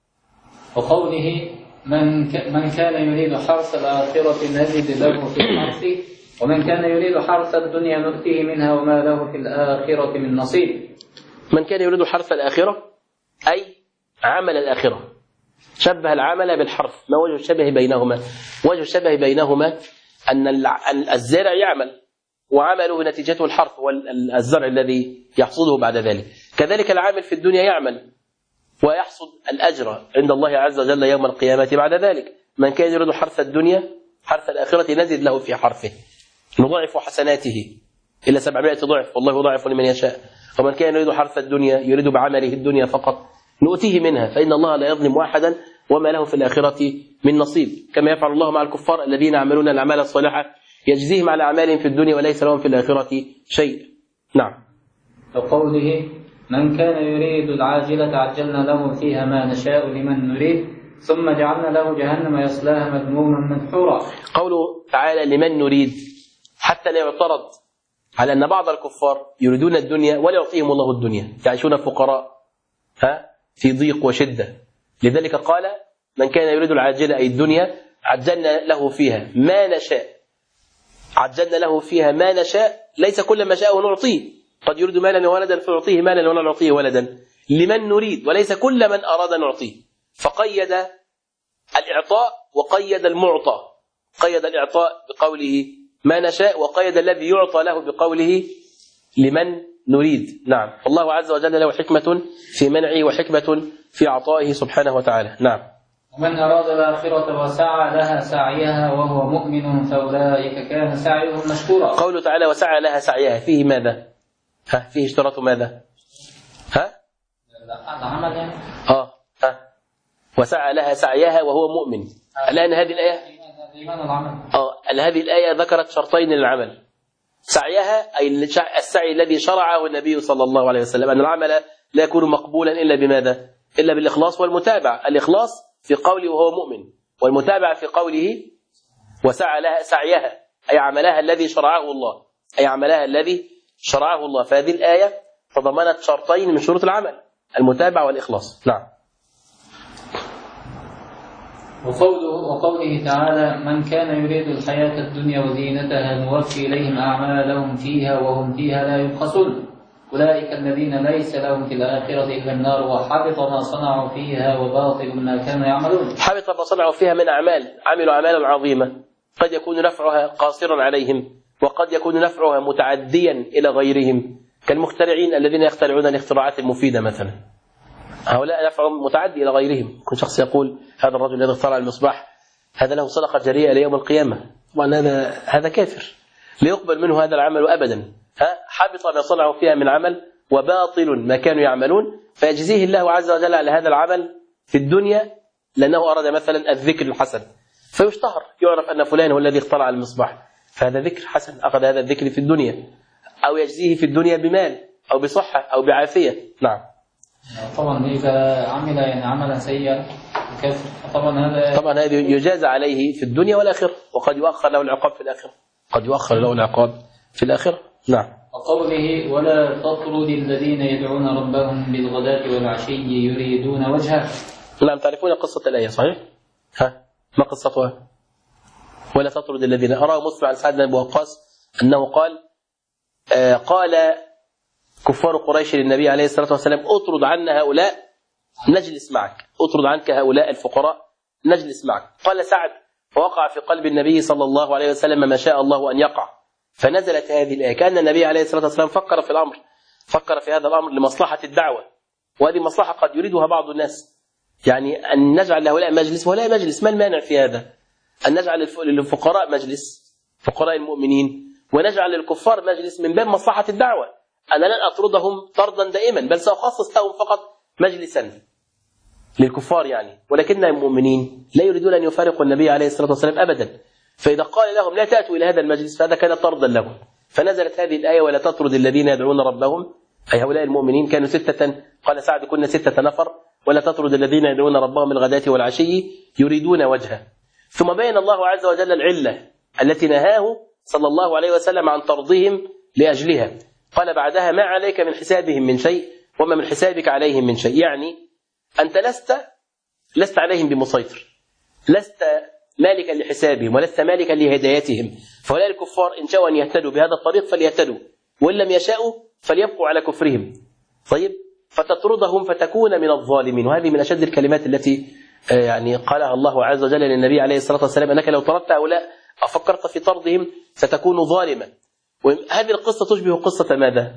وقوله من كان يريد حرث الآخرة نزد له في حرثه ومن كان يريد حرث الدنيا نؤتيه منها وما له في الآخرة من نصيب. من كان يريد حرث الآخرة أي عمل الآخرة، شبه العمل بالحرث. ما وجه الشبه بينهما؟ وجه الشبه بينهما أن الزارع يعمل وعمله نتيجته الحرث والزرع الذي يحصده بعد ذلك، كذلك العامل في الدنيا يعمل ويحصد الأجر عند الله عز وجل يوم القيامة بعد ذلك. من كان يريد حرث الدنيا حرث الآخرة نزد له في حرثه، نضاعف حسناته إلى 700 ضعف، والله يضاعف لمن يشاء. ومن كان يريد حرث الدنيا يريد بعمله الدنيا فقط نؤتيه منها، فإن الله لا يظلم أحدا وما له في الآخرة من نصيب، كما يفعل الله مع الكفار الذين يعملون الأعمال الصالحة يجزيهم على أعمالهم في الدنيا وليس لهم في الآخرة شيء. نعم. وقوله من كان يريد العاجلة عجلنا له فيها ما نشاء لمن نريد ثم جعلنا له جهنم يصلاها مذموما مدحورا. قوله تعالى لمن نريد، حتى لا يعترض على أن بعض الكفار يريدون الدنيا ولا يعطيهم الله الدنيا، يعيشون فقراء في ضيق وشدة. لذلك قال من كان يريد العاجلة أي الدنيا عجلنا له فيها ما نشاء. عجلنا له فيها ما نشاء، ليس كل ما شاءه نعطيه، قد يريد مالا وولدا فيعطيه مالا ولا نعطيه ولدا. لمن نريد، وليس كل من أراد نعطيه. فقيد الإعطاء وقيد المعطى، قيد الإعطاء بقوله ما نشاء، وقيد الذي يعطى له بقوله لمن نريد. نعم. الله عز وجل له حكمة في منعه وحكمة في عطائه سبحانه وتعالى. نعم. ومن أراد الآخرة وسعى لها سعيها وهو مؤمن فأولئك كان سعيهم مشكورا. قوله تعالى وسعى لها سعيها، فيه ماذا؟ فيه اشتراط ماذا؟ العمل يعني. وسعى لها سعيها وهو مؤمن. الآن هذه الآية هذه الآية ذكرت شرطين للعمل. سعيها أي السعي الذي شرعه النبي صلى الله عليه وسلم، أن العمل لا يكون مقبولا إلا بماذا؟ إلا بالإخلاص والمتابعة. الإخلاص في قوله وهو مؤمن، والمتابعة في قوله وسعى لها سعيها أي عملها الذي شرعه الله، أي عملها الذي شرعه الله. فهذه الآية تضمنت شرطين من شروط العمل، المتابعة والإخلاص. نعم. وقوله تعالى من كان يريد الحياة الدنيا وزينتها نوفي إليهم أعمالهم فيها وهم فيها لا يبخسون أولئك الذين ليس لهم في الآخرة إلا النار وحبط ما صنعوا فيها وباطل ما كانوا يعملون. حبط ما صنعوا فيها من أعمال، عملوا أعمالا عظيمة قد يكون نفعها قاصرا عليهم وقد يكون نفعها متعديا إلى غيرهم، كالمخترعين الذين يخترعون الاختراعات المفيدة مثلا، هؤلاء نفعهم متعدي إلى غيرهم. كل شخص يقول هذا الرجل الذي اخترع المصباح هذا له صدقة جارية إلى يوم القيامة، طبعا هذا كافر، لا يقبل منه هذا العمل أبدا. حبط ما صنعوا فيها من عمل وباطل ما كانوا يعملون، فيجزيه الله عز وجل على هذا العمل في الدنيا لأنه أراد مثلا الذكر الحسن فيشتهر، يعرف أن فلان هو الذي اخترع المصباح، فهذا ذكر حسن، أخذ هذا الذكر في الدنيا، أو يجزيه في الدنيا بمال أو بصحة أو بعافية. نعم. طبعا إذا عمل عملا سيئا طبعا هذا يجازى عليه في الدنيا والآخرة، وقد يؤخر له العقاب في الآخرة، قد يؤخر له العقاب في الآخرة. نعم. وقوله ولا تطرد الذين يدعون ربهم بالغداة والعشي يريدون وجهه. نعم. تعرفون قصة الآية صحيح؟ ما قصتها؟ ولا تطرد الذين. أراه مسلم عن سعد بن أبي وقاص أنه قال كفار قريش للنبي عليه الصلاة والسلام اطرد عنا هؤلاء نجلس معك، اطرد عنك هؤلاء الفقراء نجلس معك. قال سعد: فوقع في قلب النبي صلى الله عليه وسلم ما شاء الله أن يقع، فنزلت هذه الآية. كأن النبي عليه الصلاة والسلام فكر في الأمر، فكر في هذا الأمر لمصلحة الدعوة، وهذه مصلحة قد يريدها بعض الناس، يعني أن نجعل لهؤلاء مجلس وهؤلاء مجلس، ما المانع في هذا؟ أن نجعل للفقراء مجلس، فقراء المؤمنين، ونجعل للكفار مجلس من باب مصلحة الدعوة. أنا لن أطردهم طردا دائما، بل سأخصص لهم فقط مجلسا للكفار يعني، ولكن المؤمنين لا يريدون أن يفارقوا النبي عليه الصلاة والسلام أبدا، فإذا قال لهم لا تأتوا إلى هذا المجلس فهذا كان طردا لهم. فنزلت هذه الآية: ولا تطرد الذين يدعون ربهم، أي هؤلاء المؤمنين كانوا 6، قال سعد: كنا 6 نفر، ولا تطرد الذين يدعون ربهم بالغداة والعشي يريدون وجهه. ثم بين الله عز وجل العلة التي نهاه صلى الله عليه وسلم عن طردهم لأجلها، قال بعدها: ما عليك من حسابهم من شيء وما من حسابك عليهم من شيء. يعني أنت لست عليهم بمسيطر، لست مالكا لحسابهم ولست مالكا لهدايتهم، فهؤلاء الكفار إن شاءوا أن يهتدوا بهذا الطريق فليهتدوا، وإن لم يشاءوا فليبقوا على كفرهم. طيب، فتطردهم فتكون من الظالمين. وهذه من أشد الكلمات التي يعني قالها الله عز وجل للنبي عليه الصلاة والسلام: أنك لو طردت هؤلاء أفكرت في طردهم ستكون ظالما. وهذه القصة تشبه قصة ماذا؟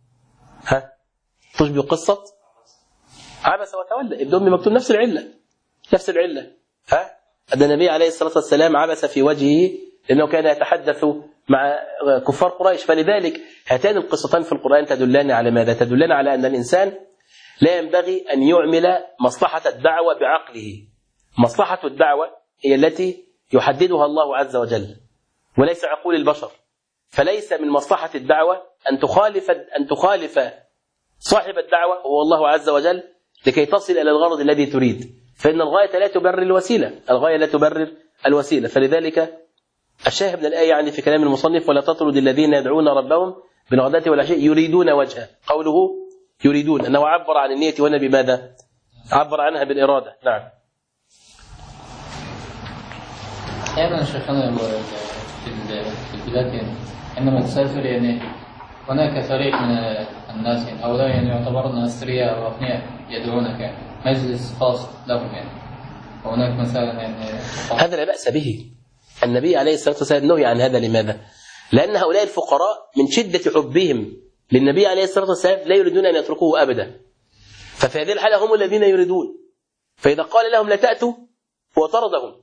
تشبه قصة عبس وتولى، ابن أم مكتوم، نفس العلة. أن النبي عليه الصلاة والسلام عبس في وجهه لأنه كان يتحدث مع كفار قريش. فلذلك هاتان القصتان في القرآن تدلان على ماذا؟ تدلان على أن الإنسان لا ينبغي أن يعمل مصلحة الدعوة بعقله. مصلحة الدعوة هي التي يحددها الله عز وجل وليس عقول البشر. فليس من مصلحة الدعوة أن تخالف صاحب الدعوة هو الله عز وجل لكي تصل إلى الغرض الذي تريد، فإن الغاية لا تبرر الوسيلة، الغاية لا تبرر الوسيلة. فلذلك الشاهد من الآية يعني في كلام المصنف: ولا تطرد الذين يدعون ربهم بالغداة والعشي يريدون وجهه. قوله يريدون أنه عبر عن النية هنا بماذا؟ عبر عنها بالإرادة. نعم. أحيانا شيخنا في البلاد يعني عندما تسافر يعني هناك فريق من الناس يعني هؤلاء يعني يعتبرون أثرياء أو أغنياء يدعونك يعني مجلس خاص لهم يعني، وهناك مثلا يعني هذا لا بأس به. النبي عليه الصلاة والسلام نهي عن هذا. لماذا؟ لأن هؤلاء الفقراء من شدة حبهم للنبي عليه الصلاة والسلام لا يريدون أن يتركوه أبدا، ففي هذه الحالة هم الذين يريدون، فإذا قال لهم لا تأتوا هو طردهم.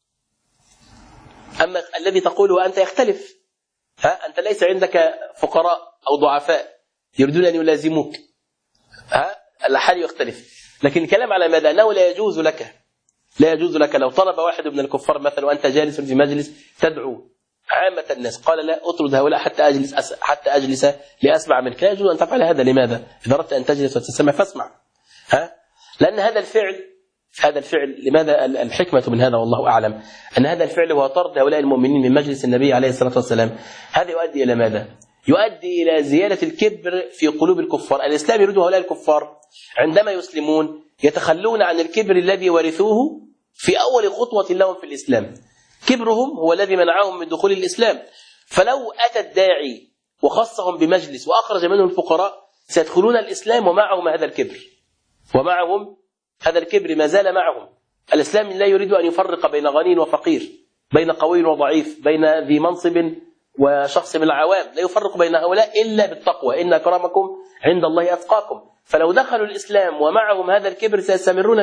أما الذي تقوله أنت يختلف، أنت ليس عندك فقراء أو ضعفاء يريدون أن يلازموك، الحال يختلف. لكن الكلام على ماذا؟ أنه لا يجوز لك لو طلب واحد من الكفار مثلا وأنت جالس في مجلس تدعو عامة الناس، قال لا أطرد هؤلاء حتى أجلس لأسمع منك، لا يجوز أن تفعل هذا. لماذا؟ إذا أردت أن تجلس وتستمع فاسمع. لأن هذا الفعل لماذا؟ الحكمة من هذا والله أعلم أن هذا الفعل هو طرد هؤلاء المؤمنين من مجلس النبي عليه الصلاة والسلام. هذا يؤدي إلى ماذا؟ يؤدي إلى زيادة الكبر في قلوب الكفار. الإسلام يريد هؤلاء الكفار عندما يسلمون يتخلون عن الكبر الذي ورثوه في أول خطوة لهم في الإسلام. كبرهم هو الذي منعهم من دخول الإسلام. فلو أتى الداعي وخصهم بمجلس وأخرج منهم الفقراء سيدخلون الإسلام ومعهم هذا الكبر ما زال معهم. الإسلام لا يريد أن يفرق بين غني وفقير، بين قوي وضعيف، بين ذي منصب وشخص من العوام، لا يفرق بين هؤلاء إلا بالتقوى، إن أكرمكم عند الله أتقاكم. فلو دخلوا الإسلام ومعهم هذا الكبر سيستمرون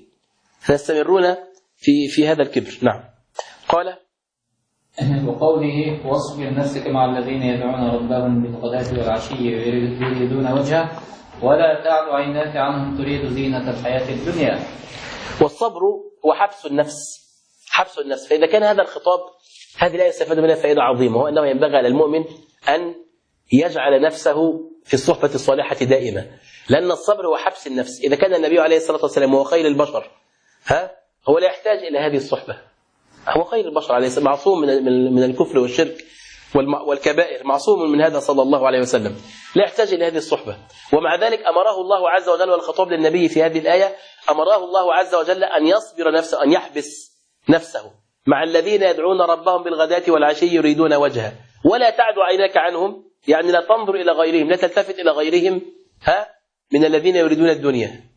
في هذا الكبر. نعم. قال وقوله واصبر نفسك مع الذين يدعون ربهم بالغداة والعشي يريدون وجهه ولا تعد عيناك عنهم تريد زينة الحياة الدنيا. والصبر هو حبس النفس. فإذا كان هذا الخطاب، هذه لا يستفاد منها فائدة عظيمة، وهو أنه ينبغي على المؤمن أن يجعل نفسه في الصحبة الصالحة دائما، لأن الصبر هو حبس النفس. إذا كان النبي عليه الصلاة والسلام هو خير البشر، هو لا يحتاج إلى هذه الصحبة، هو خير البشر عليه السلام، معصوم من الكفر والشرك والكبائر، معصوم من هذا صلى الله عليه وسلم، لا يحتاج إلى هذه الصحبة. ومع ذلك أمره الله عز وجل، والخطاب للنبي في هذه الآية أمره الله عز وجل أن يصبر نفسه، أن يحبس نفسه مع الذين يدعون ربهم بالغداة والعشي يريدون وجهه ولا تعد عيناك عنهم، يعني لا تنظر إلى غيرهم، لا تلتفت إلى غيرهم من الذين يريدون الدنيا.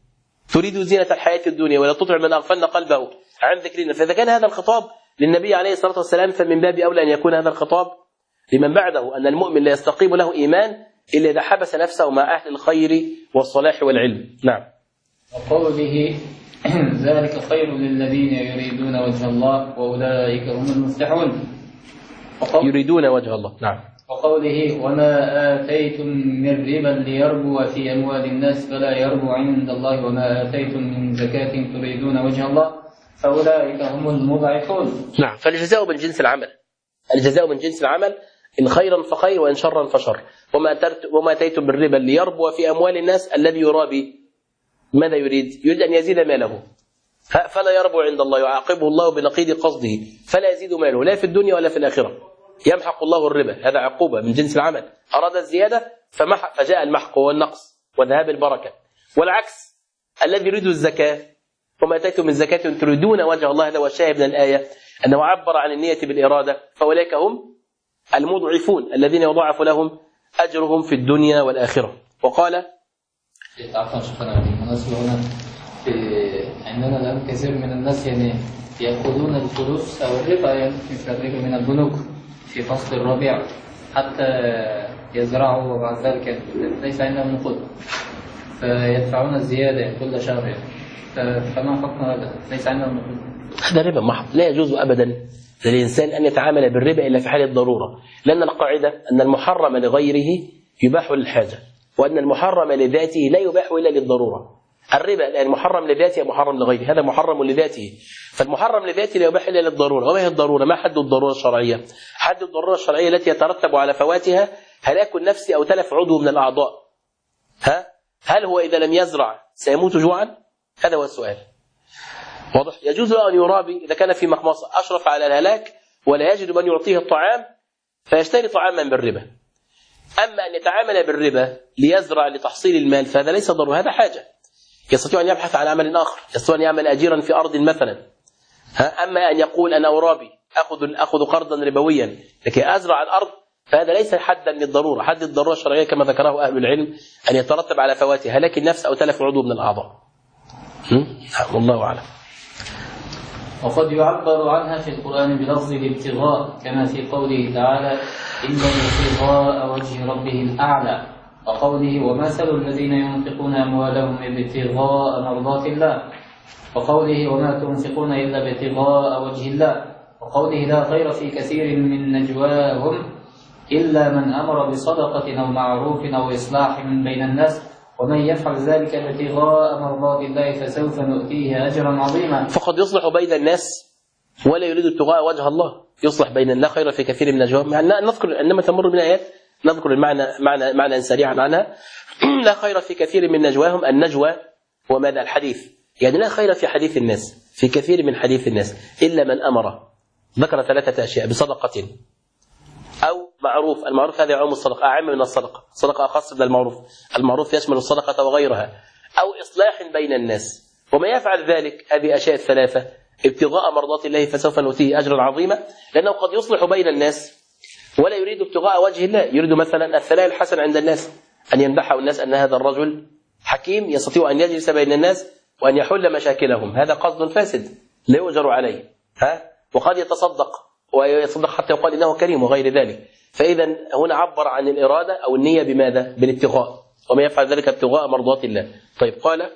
تريد زينة الحياة الدنيا ولا تطع من أغفلنا قلبه عن ذكرنا. فإذا كان هذا الخطاب للنبي عليه الصلاة والسلام فمن باب أولى أن يكون هذا الخطاب لمن بعده، أن المؤمن لا يستقيم له إيمان إلا إذا حبس نفسه مع أهل الخير والصلاح والعلم. نعم. وقوله ذلك خير للذين يريدون وجه الله وأولئك هم المفلحون. يريدون وجه الله. نعم. وقوله وما آتيتم من ربا ليربو في أموال الناس فلا يربو عند الله وما آتيتم من زكاة تريدون وجه الله فأولئك هم المضعفون. نعم. فالجزاء من جنس العمل، الجزاء من جنس العمل، إن خيرا فخير وإن شرا فشر. وما أتيتم من ربا ليربو في أموال الناس، الذي يرابي ماذا يريد؟ يريد أن يزيد ماله، فلا يربو عند الله، يعاقبه الله بنقيض قصده فلا يزيد ماله لا في الدنيا ولا في الآخرة، يمحق الله الربا، هذا عقوبة من جنس العمل. أراد الزيادة فجاء المحق والنقص وذهاب البركة. والعكس الذي يريد الزكاة وما أتيتم من زكاة تريدون وجه الله، هذا هو الشاهد من الآية، أنه عبر عن النية بالإرادة، فأولئك هم المضعفون الذين يضاعف لهم أجرهم في الدنيا والآخرة. وقال عندنا الآن كثير من الناس يأخذون الفلوس أو الربا مثل الربا من البنوك في فصل الربيع حتى يزرعوا وبعد ذلك ليس عندهم نقود فيدفعون الزيادة كل شهر، فما حكم هذا؟ ليس عندهم نقود. هذا ربا محض، لا يجوز أبدا للإنسان أن يتعامل بالربا إلا في حال الضرورة، لأن القاعدة أن المحرم لغيره يباح للحاجة، وأن المحرم لذاته لا يباح إلا للضرورة. الربا لأن محرم لذاته محرم لغيره، هذا محرم لذاته، فالمحرم لذاته لا يباح إلا للضرورة. وما هي الضرورة؟ ما حد الضرورة الشرعية؟ حد الضرورة الشرعية التي يترتب على فواتها هلاك النفس أو تلف عضو من الأعضاء. هل هو إذا لم يزرع سيموت جوعا؟ هذا هو السؤال. واضح؟ يجوز له أن يرابي إذا كان في مخمصة أشرف على الهلاك ولا يجد من يعطيه الطعام فيشتري طعاما بالربا. أما أن يتعامل بالربا ليزرع لتحصيل المال فهذا ليس ضرورة، هذا حاجة، يستطيع أن يبحث عن عمل آخر، يستطيع أن يعمل أجيرا في أرض مثلا. أما أن يقول أنا أرابي أخذ قرضا ربويا لكي أزرع الأرض فهذا ليس حدا للضرورة. حد الضرورة الشرعية كما ذكره أهل العلم أن يترتب على فواتها هلاك النفس أو تلف عضو من الأعضاء. والله أعلم. وقد يعبر عنها في القرآن بلفظ الابتغاء كما في قوله تعالى إن ابتغاء وجه ربه الأعلى، وقوله ومثل الذين ينفقون أموالهم ابتغاء مرضات الله، وقوله وما تنفقون إلا ابتغاء وجه الله، وقوله لا خير في كثير من نجواهم إلا من أمر بصدقة أو معروف أو إصلاح بين الناس ومن يفعل ذلك ابتغاء مرضات الله فسوف نؤتيه أجرا عظيما. فقد يصلح بين الناس ولا يريد ابتغاء وجه الله، يصلح بين لا خير في كثير من نجواهم. نذكر عندما تمر من آيات نذكر معنى سريعا عنها. لا خير في كثير من نجواهم، النجوى وماذا؟ الحديث، يعني لا خير في حديث الناس، في كثير من حديث الناس إلا من أمر، ذكر 3 أشياء: بصدقة أو معروف. المعروف هذا يعم الصدقة، أعم من الصدقة، الصدقة أخص من المعروف، المعروف يشمل الصدقة وغيرها، أو إصلاح بين الناس. وما يفعل ذلك هذه أشياء 3 ابتغاء مرضات الله فسوف نؤتيه أجرا عظيما، لأنه قد يصلح بين الناس ولا يريد ابتغاء وجه الله، يريد مثلا الثناء الحسن عند الناس، أن يمدحه الناس أن هذا الرجل حكيم يستطيع أن يجلس بين الناس وأن يحل مشاكلهم، هذا قصد فاسد لا يؤجر عليه. وقد يتصدق ويصدق حتى يقال إنه كريم وغير ذلك. فإذا هنا عبر عن الإرادة أو النية بماذا؟ بالابتغاء، وما يفعل ذلك ابتغاء مرضات الله. طيب قال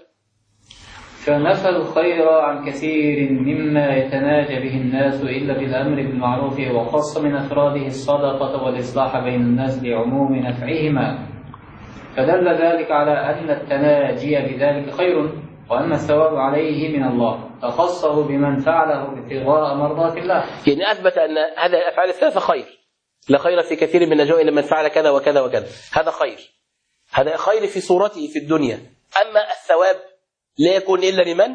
فنفى الخير عن كثير مما يتناجى به الناس إلا بالأمر بالمعروف، وخص من أفراده الصدقة والإصلاح بين الناس لعموم نفعهما، فدل ذلك على أن التناجي بذلك خير وأن الثواب عليه من الله، فخصه بمن فعله ابتغاء مرضات الله. يعني أثبت أن هذا الأفعال الثلاثة خير، لا خير في كثير من نجوى إلا من فعل كذا وكذا وكذا، هذا خير، هذا خير في صورته في الدنيا. أما الثواب لا يكون إلا لمن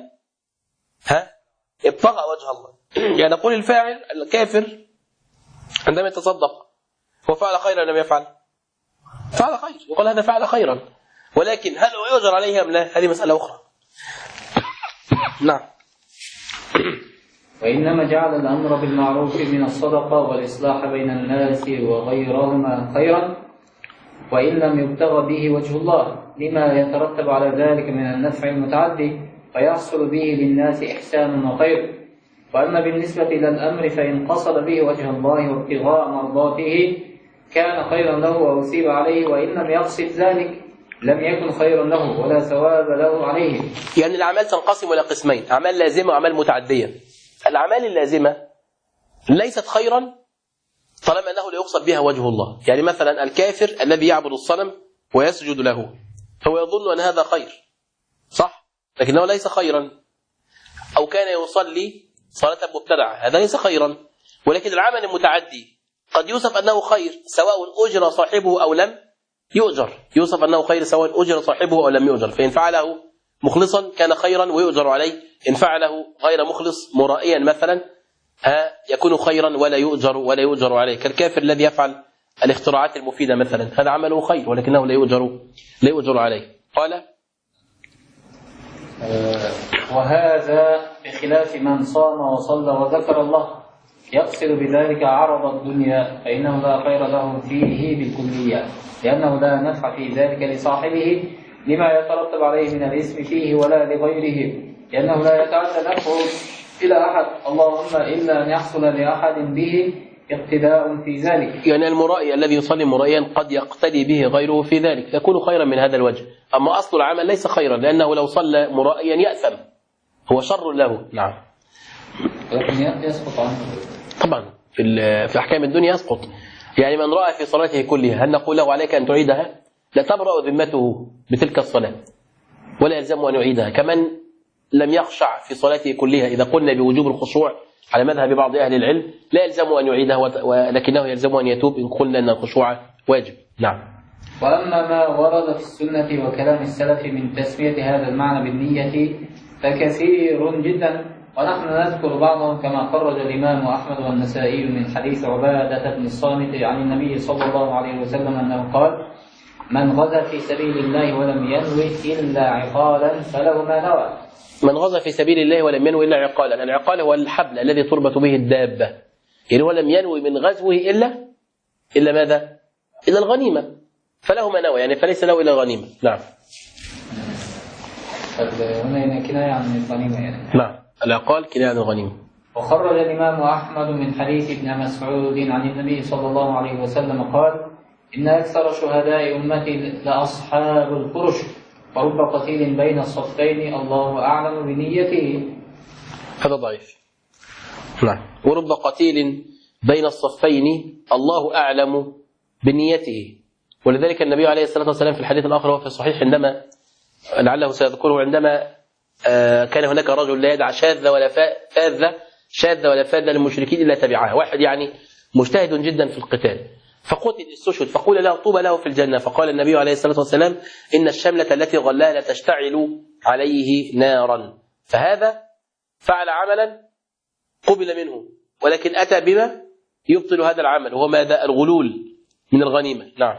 ابتغى وجه الله. يعني نقول الفاعل الكافر عندما يتصدق هو فعل خيرا لم يفعل؟ فعل خير، يقول هذا فعل خيرا، ولكن هل هو يؤجر عليه أم لا؟ هذه مسألة أخرى. نعم. وإنما جعل الأمر بالمعروف من الصدقة والإصلاح بين الناس وغيرهما خيرا، وإن لم يبتغ به وجه الله، لما يترتب على ذلك من النفع المتعدي فيحصل به للناس إحسان وخير. وأما بالنسبة إلى الأمر فإن قصد به وجه الله وابتغاء مرضاته كان خيرا له وأثيب عليه، وإن لم يقصد ذلك لم يكن خيرا له ولا ثواب له عليه. يعني الأعمال تنقسم إلى قسمين: أعمال لازمة وأعمال متعدية. الأعمال اللازمة ليست خيرا طالما أنه لا يقصد بها وجه الله. يعني مثلا الكافر الذي يعبد الصنم ويسجد له هو يظن أن هذا خير، صح؟ لكنه ليس خيرا. أو كان يصلي صلاة مبتدعة، هذا ليس خيرا. ولكن العمل المتعدي قد يوصف أنه خير سواء أجر صاحبه أو لم يؤجر، يوصف أنه خير سواء أجر صاحبه أو لم يؤجر. فإن فعله مخلصا كان خيرا ويؤجر عليه، إن فعله غير مخلص مرائيا مثلا يكون خيرا ولا يؤجر عليه. كالكافر الذي يفعل الاختراعات المفيدة مثلا، هذا عمله خير ولكنه لا يؤجر عليه. قال: وهذا بخلاف من صام وصلى وذكر الله يقصد بذلك عرض الدنيا، فإنه لا خير له فيه بالكلية، لأنه لا نفع في ذلك لصاحبه لما يترتب عليه من الإثم فيه ولا لغيره، لأنه لا يتعدى نفعه إلى أحد، اللهم إلا أن يحصل لأحد به اقتداء في ذلك. يعني المرائي الذي يصلي مرائيا قد يقتدي به غيره في ذلك، يكون خيرا من هذا الوجه. أما أصل العمل ليس خيرا، لأنه لو صلى مرائيا يأثم، هو شر له. نعم. ولكن يسقط عنه طبعا في أحكام الدنيا يسقط. يعني من رأى في صلاته كلها هل نقول له عليك أن تعيدها؟ لا تبرأ ذمته بتلك الصلاة ولا يلزمه أن يعيدها. كمن لم يخشع في صلاته كلها، إذا قلنا بوجوب الخشوع على مذهب بعض أهل العلم لا يلزمه أن يعيدها، ولكنه يلزمه أن يتوب إن قلنا أن الخشوع واجب. نعم. وأما ما ورد في السنة وكلام السلف من تسمية هذا المعنى بالنية فكثير جدا، ونحن نذكر بعضهم كما خرج الإمام أحمد والنسائي من حديث عبادة بن الصامت عن النبي صلى الله عليه وسلم أنه قال: من غزا في سبيل الله ولم ينوي إلا عقالا فله ما نوى. من غزا في سبيل الله ولم ينوي إلا عقالا، العقال هو الحبل الذي تربط به الدابة، يعني هو لم ينوي من غزوه إلا ماذا؟ إلا الغنيمة، فله ما نوى، يعني فليس له إلا الغنيمة. نعم. هنا كناية عن الغنيمة يعني. نعم، العقال كناية عن الغنيمة. وخرج الإمام أحمد من حديث ابن مسعود عن النبي صلى الله عليه وسلم قال: إن أكثر شهداء أمتي لأصحاب الفرش، ورب قتيل بين الصفين الله أعلم بنيته. هذا ضعيف. نعم. ورب قتيل بين الصفين الله أعلم بنيته. ولذلك النبي عليه الصلاة والسلام في الحديث الآخر وفي الصحيح عندما لعله سيذكره، عندما كان هناك رجل لا يدع شاذة ولا فاذة للمشركين إلا تبعها، واحد يعني مجتهد جدا في القتال، فقتل استشهد، فقول له طوبى له في الجنة. فقال النبي عليه الصلاة والسلام: إن الشملة التي غلاها لتشتعل عليه نارا. فهذا فعل عملا قبل منه، ولكن أتى بما يبطل هذا العمل، وهو ماذا؟ الغلول من الغنيمة. نعم.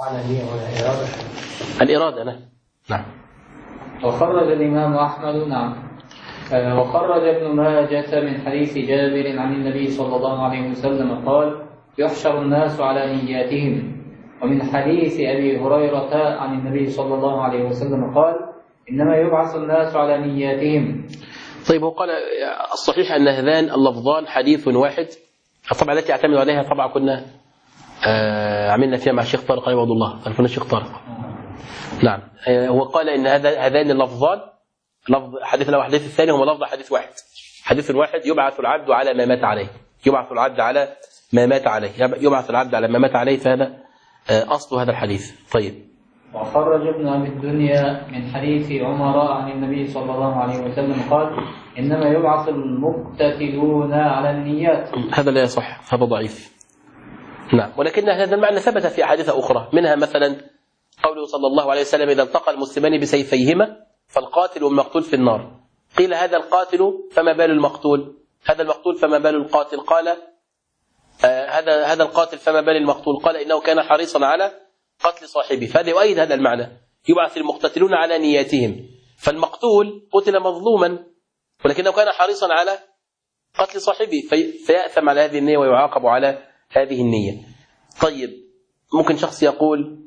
الإرادة. نعم. وخرج الإمام أحمد. نعم. وخرج ابن ماجة من حديث جابر عن النبي صلى الله عليه وسلم قال: يحشر الناس على نياتهم. ومن حديث أبي هريرة عن النبي صلى الله عليه وسلم قال: إنما يبعث الناس على نياتهم. طيب، وقال الصحيح أن هذان اللفظان حديث واحد. الطبعة التي اعتمد عليها طبعا كنا عملنا فيها مع الشيخ طارق عبد الله، عرفنا الشيخ طارق. نعم. هو قال إن هذان اللفظان، لفظ حديث الأول والحديث الثاني، هما لفظ حديث واحد. حديث واحد: يبعث العبد على ما مات عليه، يبعث العبد على ما مات عليه، يبعث العبد على ما مات عليه. فهذا أصل هذا الحديث. طيب. وخرج ابن أبي الدنيا من حديث عمر عن النبي صلى الله عليه وسلم قال: إنما يبعث المقتتلون على النيات. هذا لا يصح، هذا ضعيف. نعم. ولكن هذا المعنى ثبت في أحاديث أخرى، منها مثلا قوله صلى الله عليه وسلم: إذا التقى المسلمان بسيفيهما فالقاتل والمقتول في النار. قيل: هذا القاتل فما بال المقتول؟ هذا المقتول فما بال القاتل؟ قال: هذا القاتل فما بال المقتول؟ قال: إنه كان حريصا على قتل صاحبه. فهذا يؤيد هذا المعنى، يبعث المقتتلون على نياتهم. فالمقتول قتل مظلوما ولكنه كان حريصا على قتل صاحبه، فيأثم على هذه النية ويعاقب على هذه النية. طيب، ممكن شخص يقول: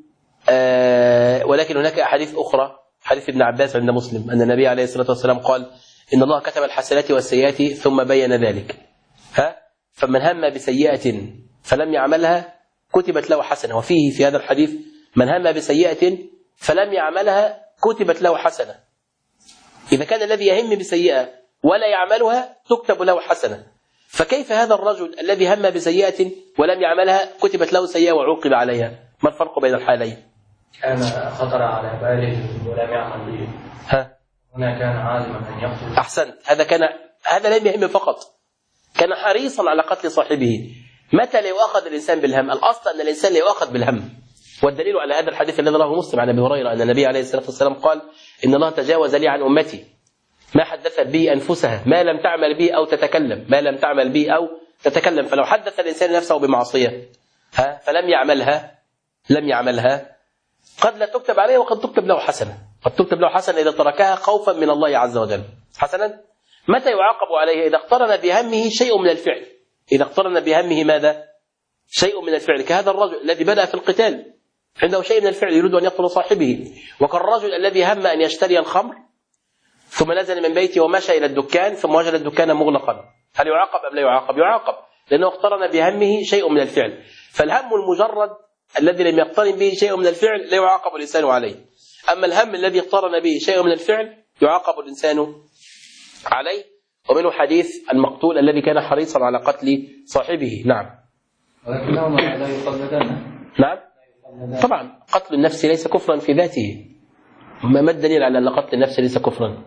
ولكن هناك أحاديث أخرى، حديث ابن عباس عند مسلم أن النبي عليه الصلاة والسلام قال إن الله كتب الحسنات والسيئات ثم بين ذلك. فمن هم بسيئة فلم يعملها كتبت له حسنة. وفيه في هذا الحديث من هم بسيئة فلم يعملها كتبت له حسنة. إذا كان الذي يهم بسيئة ولا يعملها تكتب له حسنة، فكيف هذا الرجل الذي هم بسيئة ولم يعملها كتبت له سيئة وعوقب عليها؟ ما الفرق بين الحالين؟ كان خطر على باله ولم يعمل به. هنا كان عازما أن يقتل. أحسنت. هذا لم يهم فقط، كان حريصا على قتل صاحبه. متى لا يؤاخذ الإنسان بالهم؟ الأصل أن الإنسان لا يؤاخذ بالهم، والدليل على هذا الحديث الذي رواه مسلم عن أبي هريرة أن النبي عليه الصلاة والسلام قال إن الله تجاوز لي عن أمتي ما حدثت به أنفسها ما لم تعمل به أو تتكلم، ما لم تعمل به أو تتكلم. فلو حدث الإنسان نفسه بمعصية فلم يعملها قد لا تكتب عليه وقد تكتب له حسنة. قد تكتب له حسنة إذا تركها خوفا من الله عز وجل. حسنا. متى يعاقب عليه؟ إذا اقترن بهمه شيء من الفعل. إذا اقترن بهمه ماذا؟ شيء من الفعل، كهذا الرجل الذي بدأ في القتال عنده شيء من الفعل يريد أن يقتل صاحبه، وكالرجل الذي هم أن يشتري الخمر ثم نزل من بيته ومشى إلى الدكان ثم وجد الدكان مغلقا. هل يعاقب أم لا يعاقب؟ يعاقب، لأنه اقترن بهمه شيء من الفعل. فالهم المجرد الذي لم يقترن به شيء من الفعل لا يعاقب الإنسان عليه، أما الهم الذي اقترن به شيء من الفعل يعاقب الإنسان عليه. ومنه حديث المقتول الذي كان حريصا على قتل صاحبه. نعم. ولكنهما لا يقلدان. نعم طبعا قتل النفس ليس كفرا في ذاته. ما الدليل على أن قتل النفس ليس كفرا؟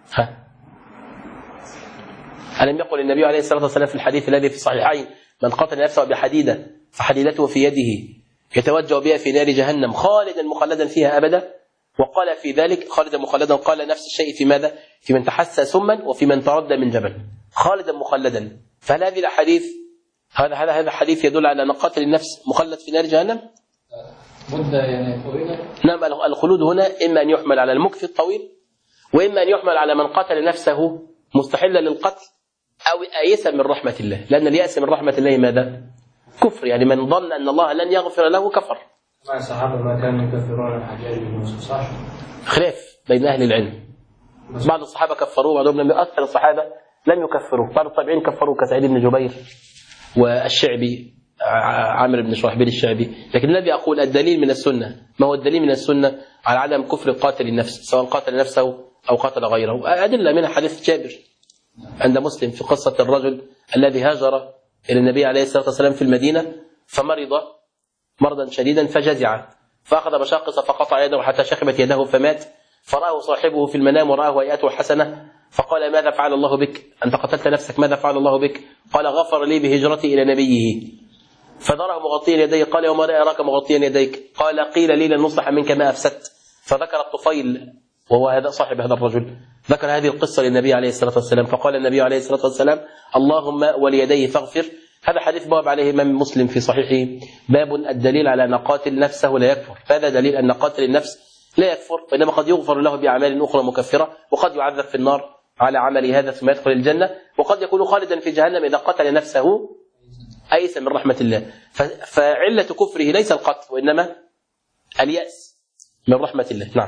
ألم يقل النبي عليه الصلاة والسلام في الحديث الذي في الصحيحين من قتل نفسه بحديدة فحديدته في يده يتوجه بها في نار جهنم خالدا مخلدا فيها أبدا، وقال في ذلك خالدا مخلدا، قال نفس الشيء في ماذا؟ في من تحسى سما وفي من تردى من جبل، خالدا مخلدا. فهل هذه الحديث هذا حديث يدل على أن قاتل النفس مخلد في نار جهنم؟ مدة يعني طويلة. نعم. الخلود هنا إما أن يحمل على المكث الطويل، وإما أن يحمل على من قتل نفسه مستحلا للقتل أو آيسا من رحمة الله، لأن اليأس من رحمة الله ماذا؟ كفر. يعني من ظن أن الله لن يغفر له كفر. مع الصحابة ما كانوا يكفرون الحجاج بن يوسف، صح؟ خلاف بين أهل العلم، بعض الصحابة كفروه بعضهم لم. أكثر الصحابة لم يكفروه. بعض التابعين كفروه كسعيد بن جبير والشعبي عامر بن شرحبيل الشعبي. لكن الذي أقول الدليل من السنة. ما هو الدليل من السنة على عدم كفر قاتل النفس سواء قاتل نفسه أو قاتل غيره؟ أدلة منها حديث جابر عند مسلم في قصة الرجل الذي هاجر إلى النبي عليه الصلاة والسلام في المدينة فمرض مرضا شديدا فجزع فأخذ مشاقص فقطع يده حتى شخبت يده فمات، فرآه صاحبه في المنام ورآه هيئته حسنة فقال ماذا فعل الله بك؟ أنت قتلت نفسك، ماذا فعل الله بك؟ قال غفر لي بهجرتي إلى نبيه. فضرب مغطيا يديه قال وما أراك مغطيا يديك؟ قال قيل لي لن نصلح منك ما أفسدت. فذكر الطفيل وهو هذا صاحب هذا الرجل ذكر هذه القصة للنبي عليه الصلاة والسلام فقال النبي عليه الصلاة والسلام اللهم وليديه فاغفر. هذا حديث باب عليه إمام مسلم في صحيحه باب الدليل على أن قاتل نفسه لا يكفر. فهذا دليل أن قاتل النفس لا يكفر، وإنما قد يغفر له بأعمال أخرى مكفرة، وقد يعذب في النار على عمل هذا ثم يدخل الجنة، وقد يكون خالدا في جهنم إذا قتل نفسه أيس من رحمة الله. فعلة كفره ليس القتل وإنما اليأس من رحمة الله. نعم.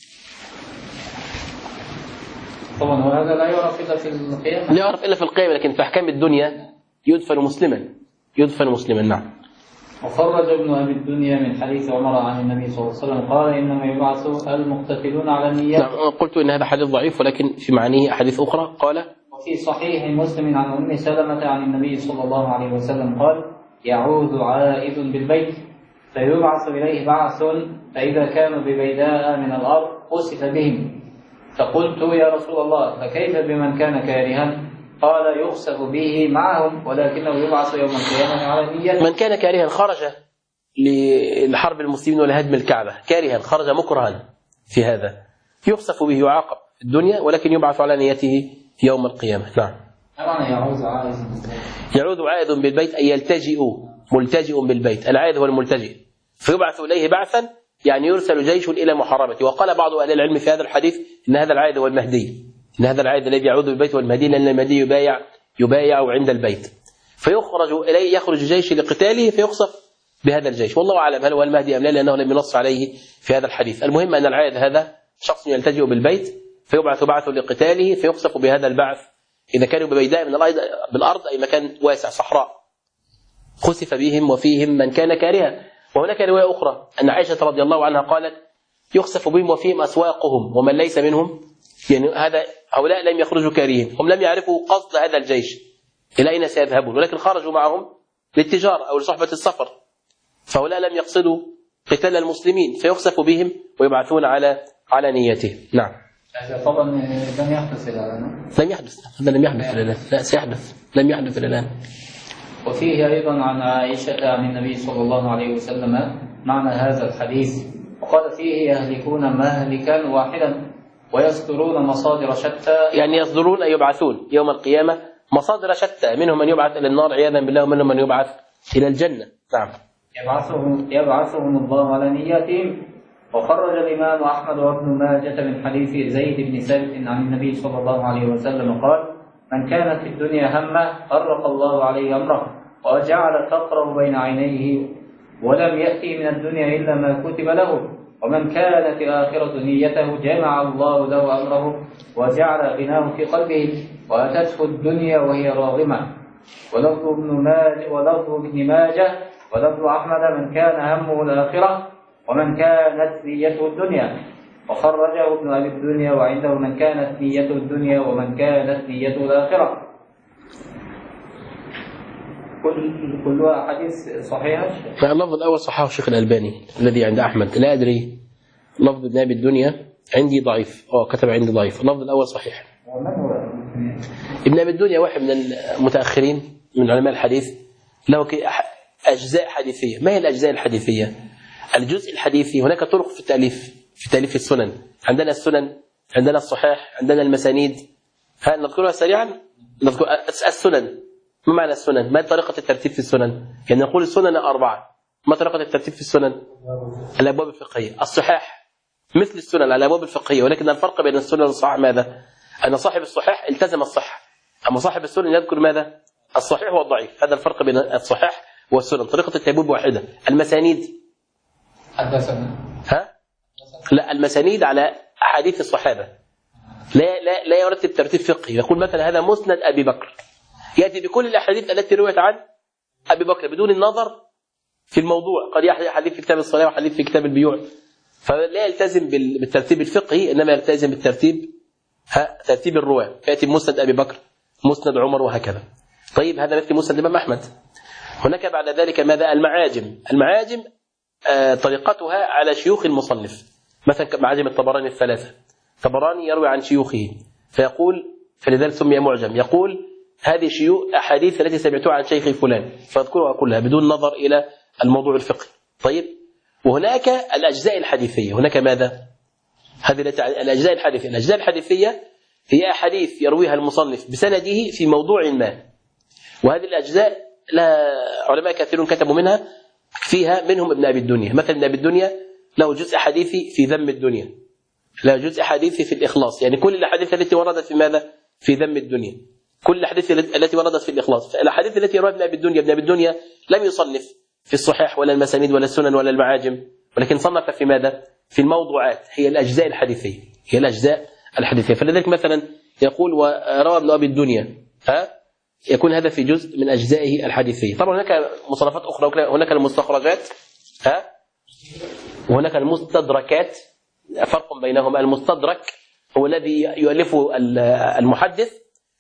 طبعا وهذا لا يعرف إلا في القيامة. لا يعرف إلا في القيامة، لكن في أحكام الدنيا يدفن مسلما. نعم. وخرج ابن أبي الدنيا من حديث عمر عن النبي صلى الله عليه وسلم قال إنما يبعث المقتتلون على النيات. نعم. قلت إن هذا حديث ضعيف ولكن في معانيه أحاديث أخرى. قال وفي صحيح مسلم عن أم سلمة عن النبي صلى الله عليه وسلم قال يعود عائد بالبيت فيبعث إليه بعث فإذا كانوا ببيداء من الأرض خسف بهم. فقلت يا رسول الله فكيف بمن كان كارها؟ قال يخسف به معهم ولكنه يبعث يوم القيامة على النيات. من كان كارها خرج لحرب المسلمين ولهدم الكعبة، كارها خرج مكرها في هذا يخسف به يعاقب في الدنيا ولكن يبعث على نيته يوم القيامة. نعم. يعود عائد بالبيت أي ملتجئ بالبيت. العائد هو الملتجئ فيبعث إليه بعثا يعني يرسل جيش إلى محاربته. وقال بعض أهل العلم في هذا الحديث إن هذا العائد هو المهدي، إن هذا العائد الذي يعود بالبيت هو المهدي، لأن المهدي يبايع عند البيت فيخرج إليه، يخرج جيش لقتاله فيخسف بهذا الجيش، والله أعلم هل هو المهدي أم لا، لأنه لم ينص عليه في هذا الحديث. المهم أن العائد هذا شخص يلتجئ بالبيت فيبعث بعث لقتاله فيخسف بهذا البعث إذا كانوا ببيداء من بالأرض أي مكان واسع صحراء، خسف بهم وفيهم من كان كارها. وهناك رواية أخرى أن عائشة رضي الله عنها قالت يخسف بهم وفيهم أسواقهم ومن ليس منهم، يعني هؤلاء لم يخرجوا كارهين، هم لم يعرفوا قصد هذا الجيش إلى أين سيذهبون، ولكن خرجوا معهم للتجارة أو لصحبة السفر، فهؤلاء لم يقصدوا قتال المسلمين فيخسف بهم ويبعثون على نيته. نعم. هذا طبعا لم يحدث إلى الآن. لم يحدث، هذا لم يحدث إلى الآن، لا سيحدث، لم يحدث إلى الآن. وفيه أيضا عن عائشة عن النبي صلى الله عليه وسلم معنى هذا الحديث، وقال فيه يهلكون مهلكا واحدا ويصدرون مصادر شتى، يعني يصدرون أي يبعثون يوم القيامة مصادر شتى، منهم من يبعث إلى النار عياذا بالله ومنهم من يبعث إلى الجنة. نعم. يبعثهم الله على نياتهم. وخرج الإمام أحمد وابن ماجة من حديث زيد بن ثابت عن النبي صلى الله عليه وسلم قال من كانت في الدنيا همه فرق الله عليه أمره وجعل فقره بين عينيه ولم يأتي من الدنيا إلا ما كتب له، ومن كانت الآخرة نيته جمع الله له أمره وجعل غناه في قلبه وأتته الدنيا وهي راغمة. ولفظ ابن ماجه ولفظ أحمد من كان همه الآخرة ومن كانت نيته الدنيا، وخرجه ابن أبي الدنيا وعنده من كانت نيته الدنيا ومن كانت نيته الآخرة. كلها حديث صحيح. اللفظ الأول صححه الشيخ الألباني الذي عند أحمد، لا أدري لفظ ابن أبي الدنيا عندي ضعيف، كتب عندي ضعيف، اللفظ الأول صحيح. ومن هو ابن أبي الدنيا؟ واحد من المتأخرين من علماء الحديث، له أجزاء حديثية. ما هي الأجزاء الحديثية؟ الجزء الحديثي هناك طرق في تأليف السنن، عندنا السنن، عندنا الصحاح، عندنا المسانيد. هل نذكرها سريعا؟ نذكر السنن. ما معنى السنن؟ ما طريقة الترتيب في السنن؟ يعني نقول السنن 4. ما طريقة الترتيب في السنن؟ الأبواب الفقهية. الصحاح مثل السنن على الأبواب الفقهية، ولكن الفرق بين السنن والصحاح ماذا؟ أن صاحب الصحاح التزم الصحة، أما صاحب السنن يذكر ماذا؟ الصحيح والضعيف. هذا الفرق بين الصحاح والسنن. طريقة التبويب واحدة. المسانيد لا، المسانيد على أحاديث الصحابة، لا يرتب ترتيب فقهي. يقول مثلا هذا مسند أبي بكر، يأتي بكل الأحاديث التي رويت عن أبي بكر بدون النظر في الموضوع. قد يحدث حديث في كتاب الصلاة وحديث في كتاب البيوع، فلا يلتزم بالترتيب الفقهي، إنما يلتزم بالترتيب ترتيب الرواة. يأتي بمسند أبي بكر، مسند عمر، وهكذا. طيب هذا مثل مسند الإمام أحمد. هناك بعد ذلك ماذا؟ المعاجم طريقتها على شيوخ المصنف، مثلا معاجم الطبراني الثلاثة. طبراني يروي عن شيوخه فيقول، فلذلك سمي معجم، يقول هذه شيوخ أحاديث التي سمعتها عن شيخ فلان، فاذكرها كلها بدون نظر إلى الموضوع الفقهي. طيب، وهناك الأجزاء الحديثية. هناك ماذا؟ هذه الأجزاء الحديثية. الأجزاء الحديثية هي أحاديث يرويها المصنف بسنده في موضوع ما، وهذه الأجزاء لها علماء كثيرون كتبوا فيها منهم ابن أبي الدنيا. مثلا ابن أبي الدنيا له جزء حديثي في ذم الدنيا، له جزء حديثي في الإخلاص، يعني كل الأحاديث التي وردت في ماذا؟ في ذم الدنيا، كل الأحاديث التي وردت في الإخلاص. فالأحاديث التي رواه ابن أبي الدنيا لم يصنف في الصحاح ولا المسانيد ولا السنن ولا المعاجم، ولكن صنف في ماذا؟ في الموضوعات، هي الأجزاء الحديثية. فلذلك مثلا يقول وروى ابن أبي الدنيا، يكون هذا في جزء من أجزائه الحديثية. طبعا هناك مصنفات أخرى، هناك المستخرجات وهناك المستدركات. فرق بينهما. المستدرك هو الذي يؤلفه المحدث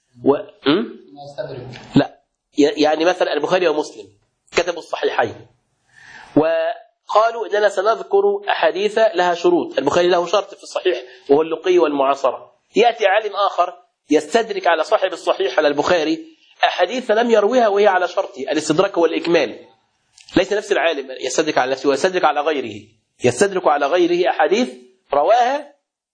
لا، يعني مثلا البخاري ومسلم كتبوا الصحيحين وقالوا إننا سنذكر أحاديث لها شروط. البخاري له شرط في الصحيح وهو اللقي والمعاصرة. يأتي عالم آخر يستدرك على صاحب الصحيح على البخاري أحاديث لم يرويها وهي على شرطه. الاستدراك والإكمال. ليس نفس العالم يستدرك على نفسه ويستدرك على غيره، يستدرك على غيره أحاديث رواها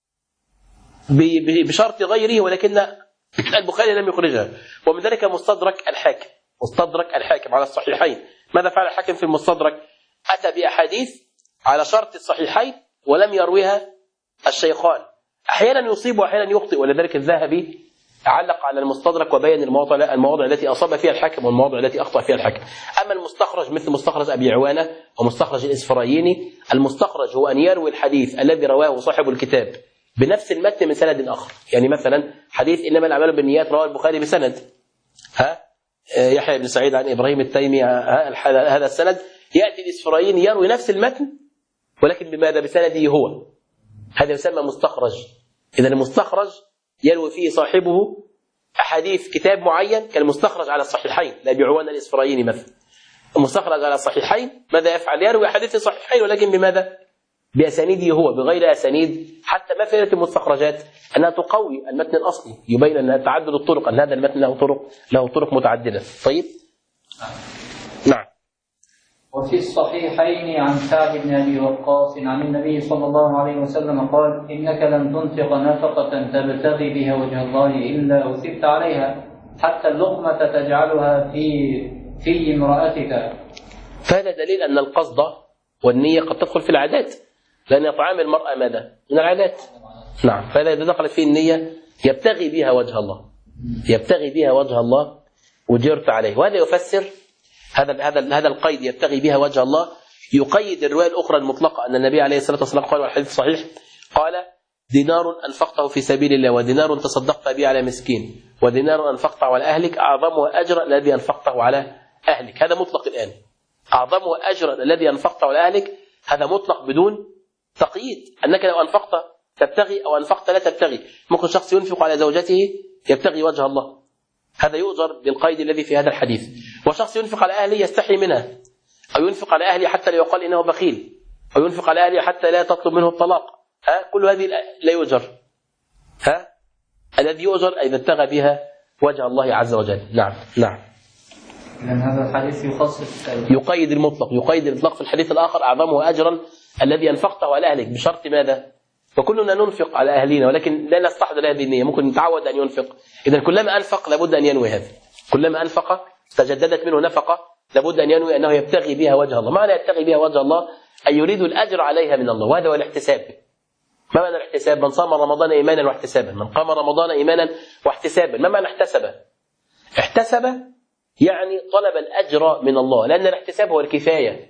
بشرط غيره ولكن البخاري لم يخرجها. ومن ذلك مستدرك الحاكم على الصحيحين. ماذا فعل الحاكم في المستدرك؟ أتى بأحاديث على شرط الصحيحين ولم يرويها الشيخان. أحيانا يصيب وأحيانا يخطئ، ولذلك الذهبي علق على المستدرك وبين المواضع التي أصاب فيها الحاكم والمواضع التي أخطأ فيها الحاكم. أما المستخرج مثل مستخرج أبي عوانة ومستخرج الإسفرايني، المستخرج هو أن يروي الحديث الذي رواه صاحب الكتاب بنفس المتن من سند آخر. يعني مثلا حديث إنما الأعمال بالنيات رواه البخاري بسند، يحيى بن سعيد عن إبراهيم التيمي، هذا السند يأتي الإسفرايني يروي نفس المتن ولكن بماذا؟ بسنده هو. هذا يسمى مستخرج. إذا المستخرج يروي فيه صاحبه أحاديث كتاب معين كالمستخرج على الصحيحين لأبي عوانة الإسفرايني مثلا. المستخرج على الصحيحين ماذا يفعل؟ يروي أحاديث الصحيحين ولكن بماذا؟ بأسانيده هو بغير أسانيد. حتى ما فائدة المستخرجات؟ أنها تقوي المتن الأصلي، يبين أنها تعدد الطرق، أن هذا المتن له طرق متعددة. طيب؟ نعم. وفي الصحيحين عن سعد بن أبي وقاص عن النبي صلى الله عليه وسلم قال: إنك لن تنفق نفقة تبتغي بها وجه الله إلا أثبت عليها حتى اللقمة تجعلها في امرأتك. فهذا دليل أن القصد والنية قد تدخل في العادات، لأن إطعام المرأة ماذا؟ من العادات. نعم. فهذا إذا دخلت فيه النية يبتغي بها وجه الله، يبتغي بها وجه الله وجرت عليه. وهذا يفسر هذا القيد يبتغي بها وجه الله، يقيد الرواية الأخرى المطلقة أن النبي عليه الصلاة والسلام قال والحديث صحيح، قال: دينار أنفقته في سبيل الله ودينار تصدقت به على مسكين ودينار أنفقته على أهلك أعظمه أجر الذي أنفقته على أهلك. هذا مطلق الآن. أعظمه أجر الذي أنفقته على أهلك، هذا مطلق بدون تقييد. أنك لو أنفقت تبتغي أو أنفقت لا تبتغي. ممكن شخص ينفق على زوجته يبتغي وجه الله، هذا يؤجر بالقيد الذي في هذا الحديث. وشخص ينفق على أهله يستحي منها، أو ينفق على أهله حتى لا يقال إنه بخيل، أو ينفق على أهله حتى لا تطلب منه الطلاق، كل هذه لا يؤجر. الذي يؤجر إذا ابتغى بها وجه الله عز وجل. نعم. لأن هذا الحديث يخصص يقيد المطلق، يقيد المطلق في الحديث الآخر أعظمه أجرا الذي أنفقته على أهلك، بشرط ماذا؟ وكلنا ننفق على أهلنا ولكن لا نستحضر هذه النية، ممكن نتعود أن ينفق. إذا كلما أنفق لابد أن ينوي هذا، كلما أنفق تجددت منه نفقة لابد أن ينوي أنه يبتغي بها وجه الله. معنى يبتغي بها وجه الله أن يريد الأجر عليها من الله، وهذا هو الاحتساب. ما معنى الاحتساب؟ من صام رمضان إيمانا واحتسابا، من قام رمضان إيمانا واحتسابا. ما معنى احتسب؟ احتسب يعني طلب الأجر من الله، لأن الاحتساب هو الكفاية.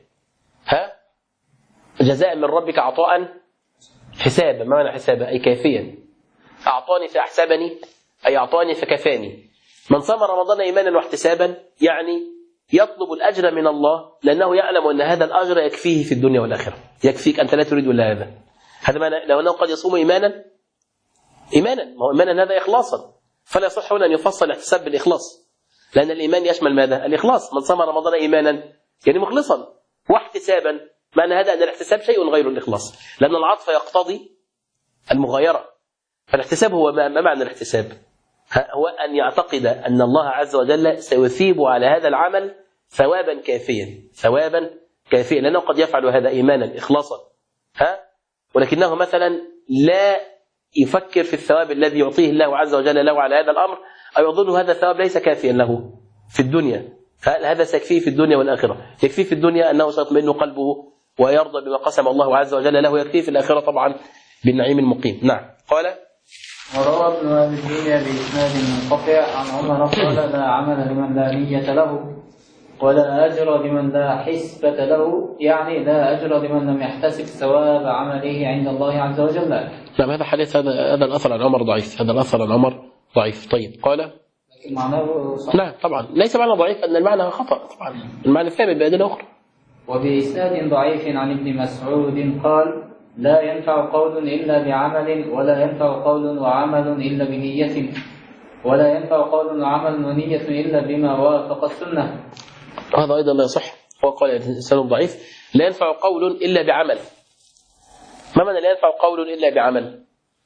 جزاء من ربك عطاء حسابا. ما معنى حسابا؟ أي كافيا. أعطاني فأحسبني أي أعطاني فكفاني. من صام رمضان إيمانا واحتسابا يعني يطلب الأجر من الله، لأنه يعلم أن هذا الأجر يكفيه في الدنيا والآخرة. يكفيك، أنت لا تريد إلا هذا. هذا معنى لو أنه قد يصوم إيمانا، ما هو إيمانا هذا إخلاصا، فلا يصح أن يفصل الاحتساب بالإخلاص، لأن الإيمان يشمل ماذا؟ الإخلاص. من صام رمضان إيمانا يعني مخلصا، واحتسابا معنى هذا أن الاحتساب شيء غير الإخلاص، لأن العطف يقتضي المغايرة. فالاحتساب هو ما معنى الاحتساب؟ هو أن يعتقد أن الله عز وجل سيثيب على هذا العمل ثوابا كافيا، لأنه قد يفعل هذا إيمانا إخلاصا، ولكنه مثلا لا يفكر في الثواب الذي يعطيه الله عز وجل له على هذا الأمر، أو يظن هذا الثواب ليس كافيا له في الدنيا. هذا سيكفيه في الدنيا والآخرة. يكفيه في الدنيا أنه سيطمئن قلبه ويرضى بما قسم الله عز وجل له، يكفيه في الآخرة طبعا بالنعيم المقيم. نعم. قال: وروى ابن أبي الدنيا بإسناد منقطع عن عمر قال: لا عمل لمن لا نية له ولا أجر لمن لا حسبة له، يعني لا أجر لمن لم يحتسب ثواب عمله عند الله عز وجل. نعم. هذا حديث، هذا الأثر عن عمر ضعيف، هذا الأثر عن عمر ضعيف. طيب. قال: لكن معناه صحيح. لا طبعا ليس معنى ضعيف، أن المعنى خطأ طبعا، المعنى ثابت بأدلة أخرى. وبإسناد ضعيف عن ابن مسعود قال: لا ينفع قول إلا بعمل، ولا ينفع قول وعمل إلا بنية، ولا ينفع قول وعمل ونية إلا بما وافق السنة. هذا أيضا لا يصح. هو قال إنسان ضعيف لا ينفع قول إلا بعمل. ما معنى لا ينفع قول إلا بعمل؟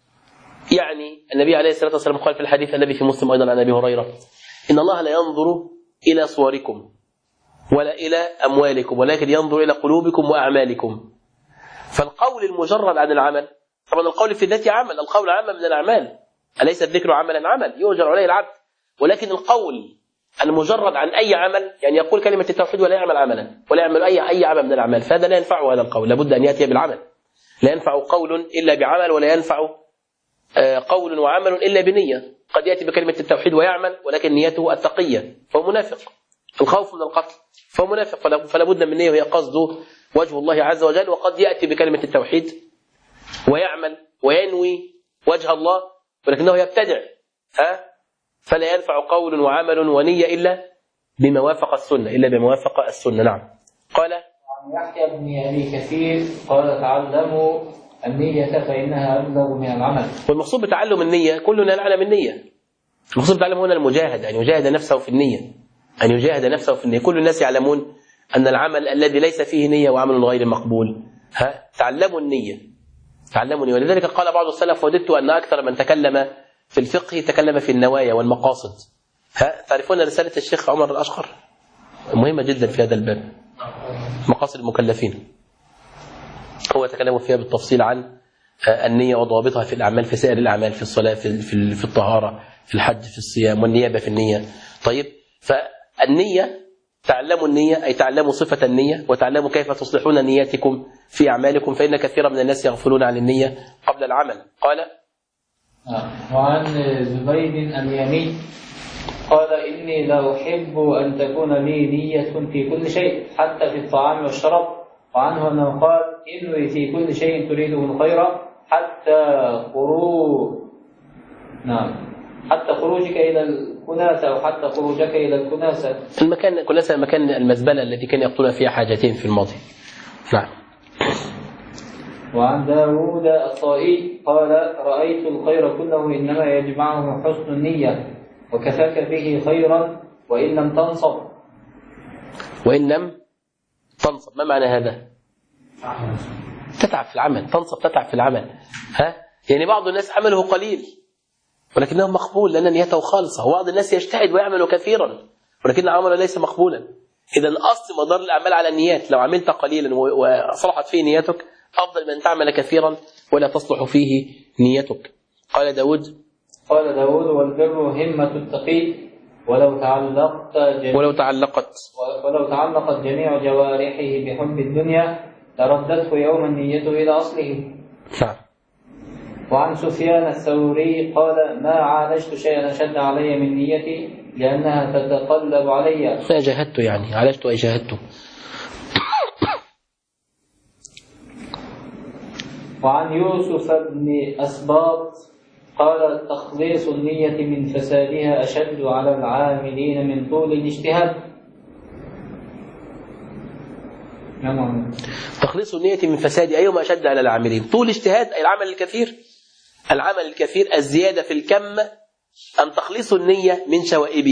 يعني النبي عليه الصلاة والسلام قال في الحديث الذي في مسلم أيضا عن أبي هريرة: إن الله لا ينظر إلى صوركم ولا إلى أموالكم ولكن ينظر إلى قلوبكم وأعمالكم. فالقول المجرد عن العمل، طبعا القول في ذاته عمل، القول عمل من الأعمال، أليس الذكر عملا؟ عمل يؤجر عليه العبد. ولكن القول المجرد عن أي عمل، يعني يقول كلمة التوحيد ولا يعمل عملا ولا يعمل أي عمل من الأعمال، فهذا لا ينفعه هذا القول، لابد أن يأتي بالعمل. لا ينفع قول إلا بعمل، ولا ينفع قول وعمل إلا بنية. قد يأتي بكلمة التوحيد ويعمل ولكن نيته التقية فهو منافق، الخوف من القتل فهو منافق، فلا بد من نية وهي قصده وجه الله عز وجل. وقد يأتي بكلمة التوحيد ويعمل وينوي وجه الله ولكنه يبتدع، فلا ينفع قول وعمل ونية إلا بما وافق السنة، نعم. قال عن يحيى بن أبي كثير قال تعلموا النية فإنها أبلغ من العمل. والمقصود بتعلم النية كلنا نعلم النية، المقصود بتعلم هنا المجاهد، أن يجاهد نفسه في النية، كل الناس يعلمون أن العمل الذي ليس فيه نية وعمل غير مقبول. تعلموا النية. ولذلك قال بعض السلف وددت أن أكثر من تكلم في الفقه تكلم في النوايا والمقاصد. تعرفون رسالة الشيخ عمر الأشقر مهمة جدا في هذا الباب، مقاصد المكلفين، هو تكلم فيها بالتفصيل عن النية وضوابطها في الأعمال، في سائر الأعمال، في الصلاة، في الطهارة، في الحج، في الصيام، والنيابة في النية. طيب، فالنية تعلموا النية أي تعلموا صفة النية وتعلموا كيف تصلحون نياتكم في أعمالكم، فإن كثيرا من الناس يغفلون عن النية قبل العمل. قال وعن زبيد اليمي قال إني لا أحب أن تكون لي نية في كل شيء حتى في الطعام والشراب. وعنه أنه قال إنوي في كل شيء تريده الخير حتى خروجك إلى الكناسة أو حتى خروجك إلى الكناسة. الكناسة مكان المزبلة التي كان يقتلون فيها حاجتين في الماضي. نعم. وعن داود الطائي قال رأيت الخير كله إنما يجمعه حسن النية وكفاك به خيرا وإن لم تنصب. ما معنى هذا؟ تتعب في العمل، تتعب في العمل. يعني بعض الناس عمله قليل ولكنه مقبول لأن نيته خالصة، وبعض الناس يجتهد ويعمل كثيرا ولكن عمله ليس مقبولا. إذا الأصل مدار الأعمال على النيات، لو عملت قليلا وصلحت فيه نيتك أفضل من أن تعمل كثيرا ولا تصلح فيه نيتك. قال داود والبر همة التقي ولو تعلقت جميع جوارحه بحب الدنيا لردته يوما نيته إلى أصله. وعن سفيان الثوري قال ما عالجت شيئا أشد علي من نيتي لأنها تتقلب علي. جاهدت، يعني عالجت أي جاهدت. وعن يوسف بن أسباط قال تخليص النية من فسادها أشد على العاملين من طول الاجتهاد. تخليص النية من فساد أيهما أشد على العاملين؟ طول الاجتهاد أي العمل الكثير الزيادة في الكم أم تخليص النية من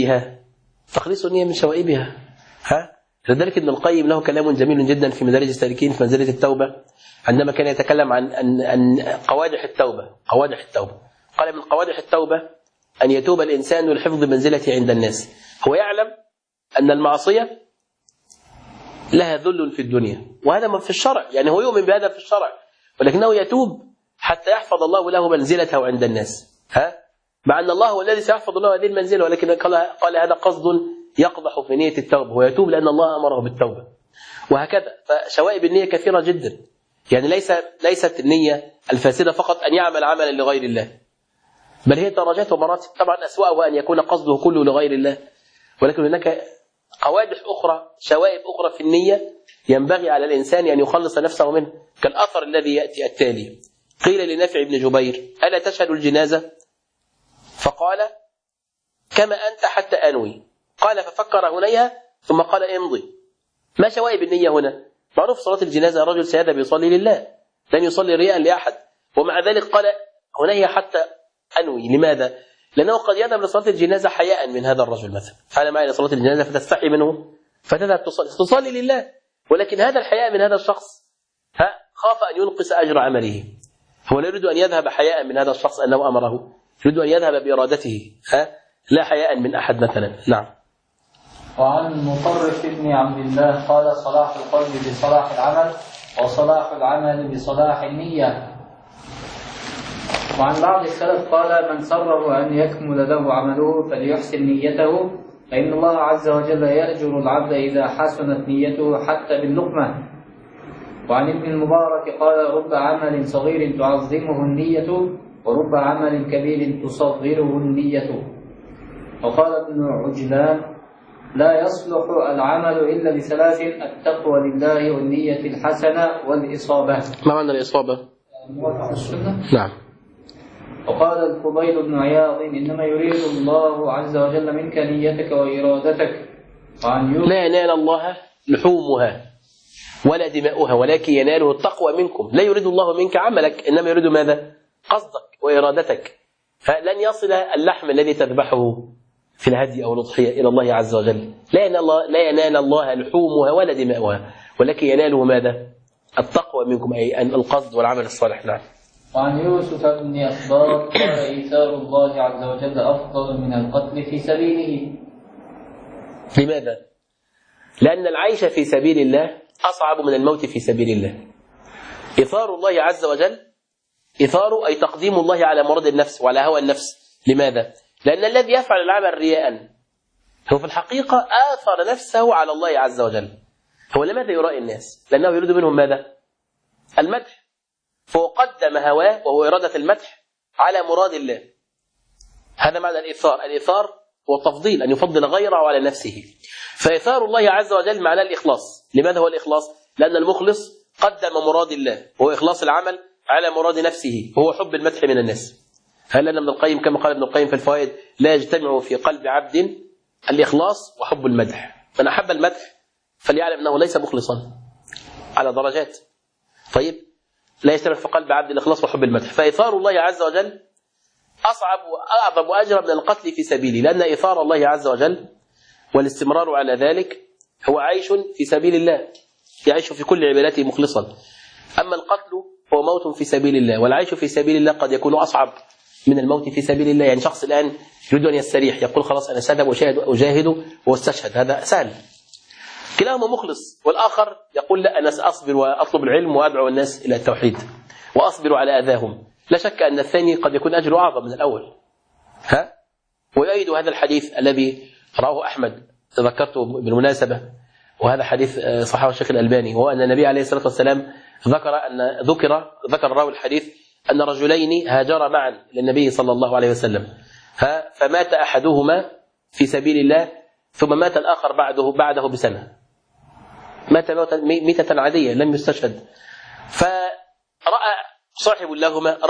شوائبها؟ لذلك ابن القيم له كلام جميل جدا في مدارج السالكين في منزلة التوبة عندما كان يتكلم عن قوادح التوبة. قال من قوادح التوبة أن يتوب الإنسان لحفظ منزلته عند الناس. هو يعلم أن المعصية لها ذل في الدنيا وهذا من في الشرع، يعني هو يؤمن بهذا في الشرع، ولكنه يتوب حتى يحفظ الله له منزلته عند الناس، مع أن الله هو الذي سيحفظ له هذه المنزلة، ولكن قال هذا قصد يقضح في نية التوبة ويتوب لأن الله أمره بالتوبة. وهكذا فشوائب النية كثيرة جدا، يعني ليست النية الفاسدة فقط أن يعمل عملا لغير الله، بل هي درجات ومراتب. طبعا أسوأها أن يكون قصده كله لغير الله، ولكن هناك قوادح أخرى، شوائب أخرى في النية ينبغي على الإنسان أن يخلص نفسه منه، كالأثر الذي يأتي التالي. قيل لنافع بن جبير ألا تشهد الجنازة؟ فقال كما أنت حتى أنوي. قال ففكر هنيها ثم قال امضي. ما شوائب النية هنا؟ معروف صلاة الجنازة رجل سيذهب يصلي لله لن يصلي رياء لأحد، ومع ذلك قال هنيها حتى أنوي. لماذا؟ لأنه قد يذهب لصلاة الجنازة حياء من هذا الرجل مثلا، فعل معي لصلاة الجنازة فتستحي منه فتذهب تصلي لله، ولكن هذا الحياء من هذا الشخص خاف أن ينقص أجر عمله. هو لا يريد أن يذهب حياء من هذا الشخص أنه أمره، يريد أن يذهب بإرادته لا حياء من أحد مثلا. نعم. وعن مطرف بن عبد الله قال صلاح القلب بصلاح العمل وصلاح العمل بصلاح النية. وعن بعض السلف قال من سره أن يكمل له عمله فليحسن نيته فإن الله عز وجل يأجر العبد إذا حسنت نيته حتى باللقمة. وعن ابن المبارك قال رب عمل صغير تعظمه النية ورب عمل كبير تصغره النية. وقال ابن عجلان: لا يصلح العمل إلا بثلاث: التقوى لله والنية الحسنة والإصابة. ما معنى الإصابة؟ موافقة السنة. نعم. وقال الفضيل بن عياض: إنما يريد الله عز وجل منك نيتك وإرادتك. لا ينال الله لحومها ولا دماؤها ولكن يناله التقوى منكم. لا يريد الله منك عملك، إنما يريد ماذا؟ قصدك وإرادتك. فلن يصل اللحم الذي تذبحه في الهدي أو الأضحية إلى الله عز وجل. لا ينال الله لحومها ولا دماؤها ولكن يناله ماذا؟ التقوى منكم، أي القصد والعمل الصالح. نعم. وعن يوسف بن أخبار قال: إيثار الله عز وجل أفضل من القتل في سبيله. لماذا؟ لأن العيش في سبيل الله أصعب من الموت في سبيل الله. إيثار الله عز وجل، إيثار أي تقديم الله على مراد النفس وعلى هوى النفس. لماذا؟ لأن الذي يفعل العمل رياء هو في الحقيقة آثر نفسه على الله عز وجل. هو لماذا يرائي الناس؟ لأنه يريد منهم ماذا؟ المدح، فهو قدم هواه وهو إرادة المدح على مراد الله. هذا معنى الإيثار. الإيثار هو التفضيل، أن يفضل غيره على نفسه. فإيثار الله عز وجل معناه الإخلاص. لماذا هو الإخلاص؟ لأن المخلص قدم مراد الله وهو إخلاص العمل على مراد نفسه وهو حب المدح من الناس. هل أن ابن القيم كما قال ابن القيم في الفوائد: لا يجتمع في قلب عبد الإخلاص وحب المدح. من أحب المدح فليعلم أنه ليس مخلصا على درجات. طيب، لا يجتمع في قلب عبد الإخلاص وحب المدح. فإيثار الله عز وجل أصعب وأعظم وأجر من القتل في سبيله، لأن إيثار الله عز وجل والاستمرار على ذلك هو عيش في سبيل الله، يعيش في كل عبادته مخلصا. أما القتل هو موت في سبيل الله، والعيش في سبيل الله قد يكون أصعب من الموت في سبيل الله. يعني شخص الآن يريد أن يستريح، يقول خلاص أنا سأذهب وأجاهد واستشهد، هذا سهل، كلاهما مخلص. والآخر يقول لا، أنا سأصبر وأطلب العلم وأدعو الناس إلى التوحيد وأصبر على أذاهم. لا شك أن الثاني قد يكون أجره أعظم من الأول. ويؤيد هذا الحديث الذي رواه أحمد ذكرته بالمناسبة، وهذا حديث صححه الشيخ الألباني، وهو أن النبي عليه الصلاة والسلام ذكر راوي الحديث أن رجلين هاجرا معا للنبي صلى الله عليه وسلم، فمات أحدهما في سبيل الله ثم مات الآخر بعده بسنة، مات ميتة عادية لم يستشهد. فرأى صاحب لهما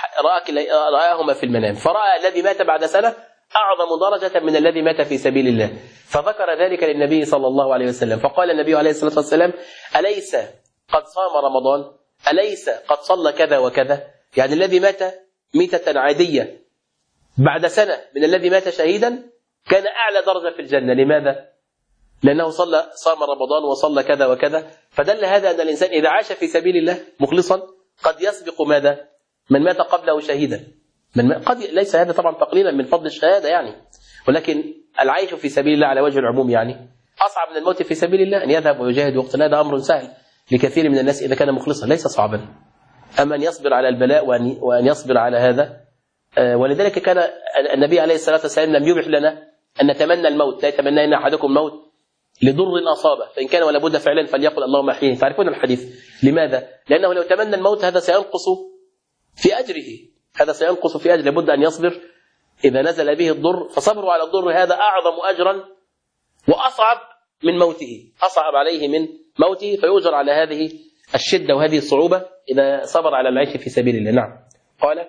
رآهما في المنام، فرأى الذي مات بعد سنة أعظم درجة من الذي مات في سبيل الله، فذكر ذلك للنبي صلى الله عليه وسلم. فقال النبي عليه الصلاة والسلام: أليس قد صام رمضان؟ أليس قد صلى كذا وكذا؟ يعني الذي مات ميتة عادية بعد سنة من الذي مات شهيدا كان أعلى درجة في الجنة. لماذا؟ لأنه صام رمضان وصلى كذا وكذا. فدل هذا أن الإنسان إذا عاش في سبيل الله مخلصا قد يسبق ماذا؟ من مات قبله شهيدا. قد ليس هذا طبعا تقليلا من فضل الشهادة يعني، ولكن العيش في سبيل الله على وجه العموم يعني أصعب من الموت في سبيل الله. أن يذهب ويجاهد ويقتل هذا أمر سهل لكثير من الناس إذا كان مخلصا، ليس صعبا. أما أن يصبر على البلاء وأن يصبر على هذا، ولذلك كان النبي عليه الصلاة والسلام لم يبح لنا أن نتمنى الموت. لا يتمنى أن أحدكم موت لضر أصابه، فإن كان ولا بد فعلا فليقل اللهم احيني. تعرفون الحديث. لماذا؟ لأنه لو تمنى الموت هذا سينقص في أجره، هذا سينقص في أجر، لابد أن يصبر إذا نزل به الضر، فصبره على الضر هذا أعظم أجرا وأصعب من موته، أصعب عليه من موته، فيؤجر على هذه الشدة وهذه الصعوبة إذا صبر على العيش في سبيل الله. نعم. قال: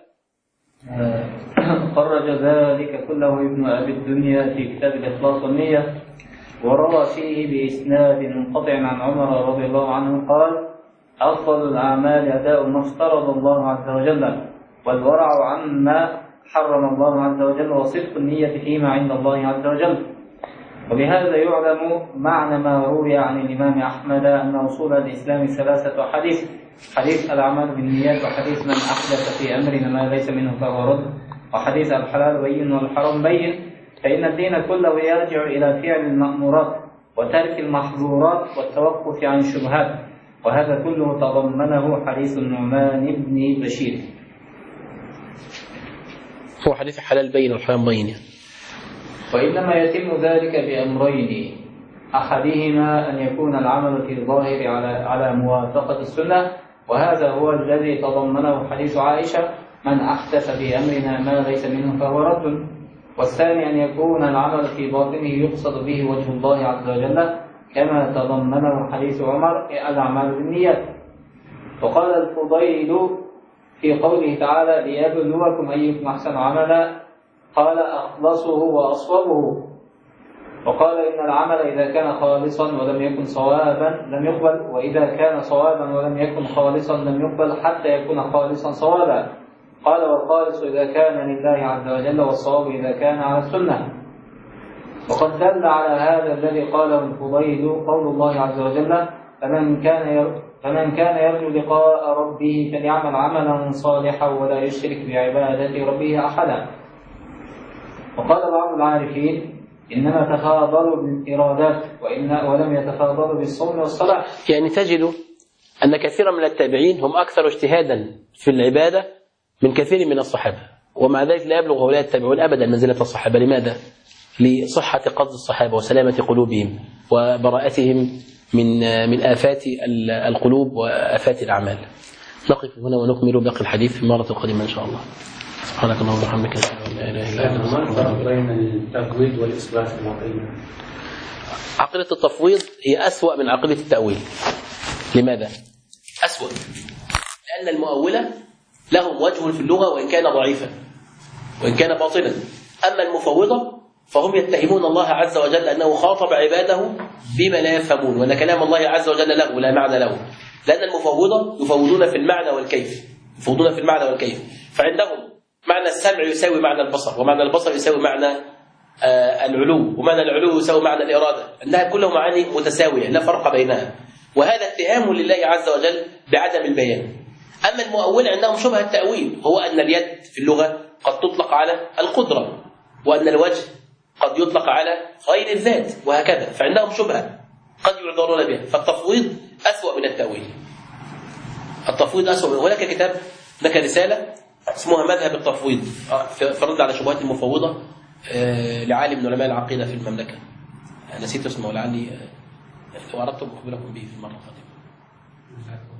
خرج ذلك كله ابن أبي الدنيا في كتاب الإخلاص والنية، وروى فيه بإسناد منقطع عن عمر رضي الله عنه قال: أفضل الأعمال أداء ما افترض الله عز وجل، والورع عما حرم الله عز وجل، وصدق النية فيما عند الله عز وجل. وبهذا يعلم معنى ما روي عن الإمام أحمد أن أصول الإسلام ثلاثة أحاديث: حديث الأعمال بالنيات، وحديث من أحدث في أمرنا ما ليس منه فهو رد، وحديث الحلال بين والحرام بين. فإن الدين كله يرجع إلى فعل المأمورات وترك المحظورات والتوقف عن الشبهات، وهذا كله تضمنه حديث النعمان بن بشير. هو حديث الحلال بين والحرام بين. وإنما يتم ذلك بأمرين: أحدهما أن يكون العمل في الظاهر على موافقة السنة، وهذا هو الذي تضمنه حديث عائشة: من أحدث في أمرنا ما ليس منه فهو رد. والثاني أن يكون العمل في باطنه يقصد به وجه الله عز وجل كما تضمنه حديث عمر الأعمال بالنيات. وقال الفضيل في قوله تعالى ليبلوكم أيكم أحسن عملا قال أخلصه وأصوبه. وقال إن العمل إذا كان خالصا ولم يكن صوابا لم يقبل، وإذا كان صوابا ولم يكن خالصا لم يقبل حتى يكون خالصا صوابا. قال والخالص إذا كان لله عز وجل والصواب إذا كان على السنة. وقد دل على هذا الذي قاله الفضيل قول الله عز وجل فمن كان يرجو لقاء ربه فليعمل عملا صالحا ولا يشرك بعبادة ربه أحدا. وقال بعض العارفين إنما تفاضلوا بالإرادات ولم يتفاضلوا بالصوم والصلاة. يعني تجد أن كثيرا من التابعين هم أكثر اجتهادا في العبادة من كثير من الصحابة، ومع ذلك لا يبلغ هؤلاء التابعون أبدا منزلة الصحابة. لماذا؟ لصحة قصد الصحابة وسلامة قلوبهم وبراءتهم من آفات القلوب وآفات الأعمال. نقف هنا ونكمل باقي الحديث في المرة القادمة إن شاء الله. سبحانك اللهم وبحمدك أشهد أن لا إله إلا أنت ما الفرق بين التفويض والإثبات في العقيدة؟ عقيدة التفويض هي أسوأ من عقيدة التأويل. لماذا؟ أسوأ لأن المؤولة لهم وجه في اللغة وإن كان ضعيفا وإن كان باطلا. أما المفوضة فهم يتهمون الله عز وجل أنه خاطب عباده بما لا يفهمون، وأن كلام الله عز وجل له لا معنى له، لأن المفوضة يفوضون في المعنى والكيف، يفوضون في المعنى والكيف، فعندهم معنى السمع يساوي معنى البصر، ومعنى البصر يساوي معنى العلو، ومعنى العلو يساوي معنى الإرادة، أنها كلها معاني متساوية لا فرق بينها، وهذا اتهام لله عز وجل بعدم البيان. أما المؤول عندهم شبه التأويل، هو أن اليد في اللغة قد تطلق على القدرة، وأن الوجه قد يطلق على غير الذات، وهكذا، فعندهم شبهة قد يعذرون بها. فالتفويض أسوأ من التأويل. التفويض أسوأ من هناك كتاب، هناك رسالة اسمها مذهب التفويض في رد على شبهات المفوضة لعالم من علماء العقيدة في المملكة، نسيت اسمه، لعلي لو أردت أخبركم به في المرة القادمة.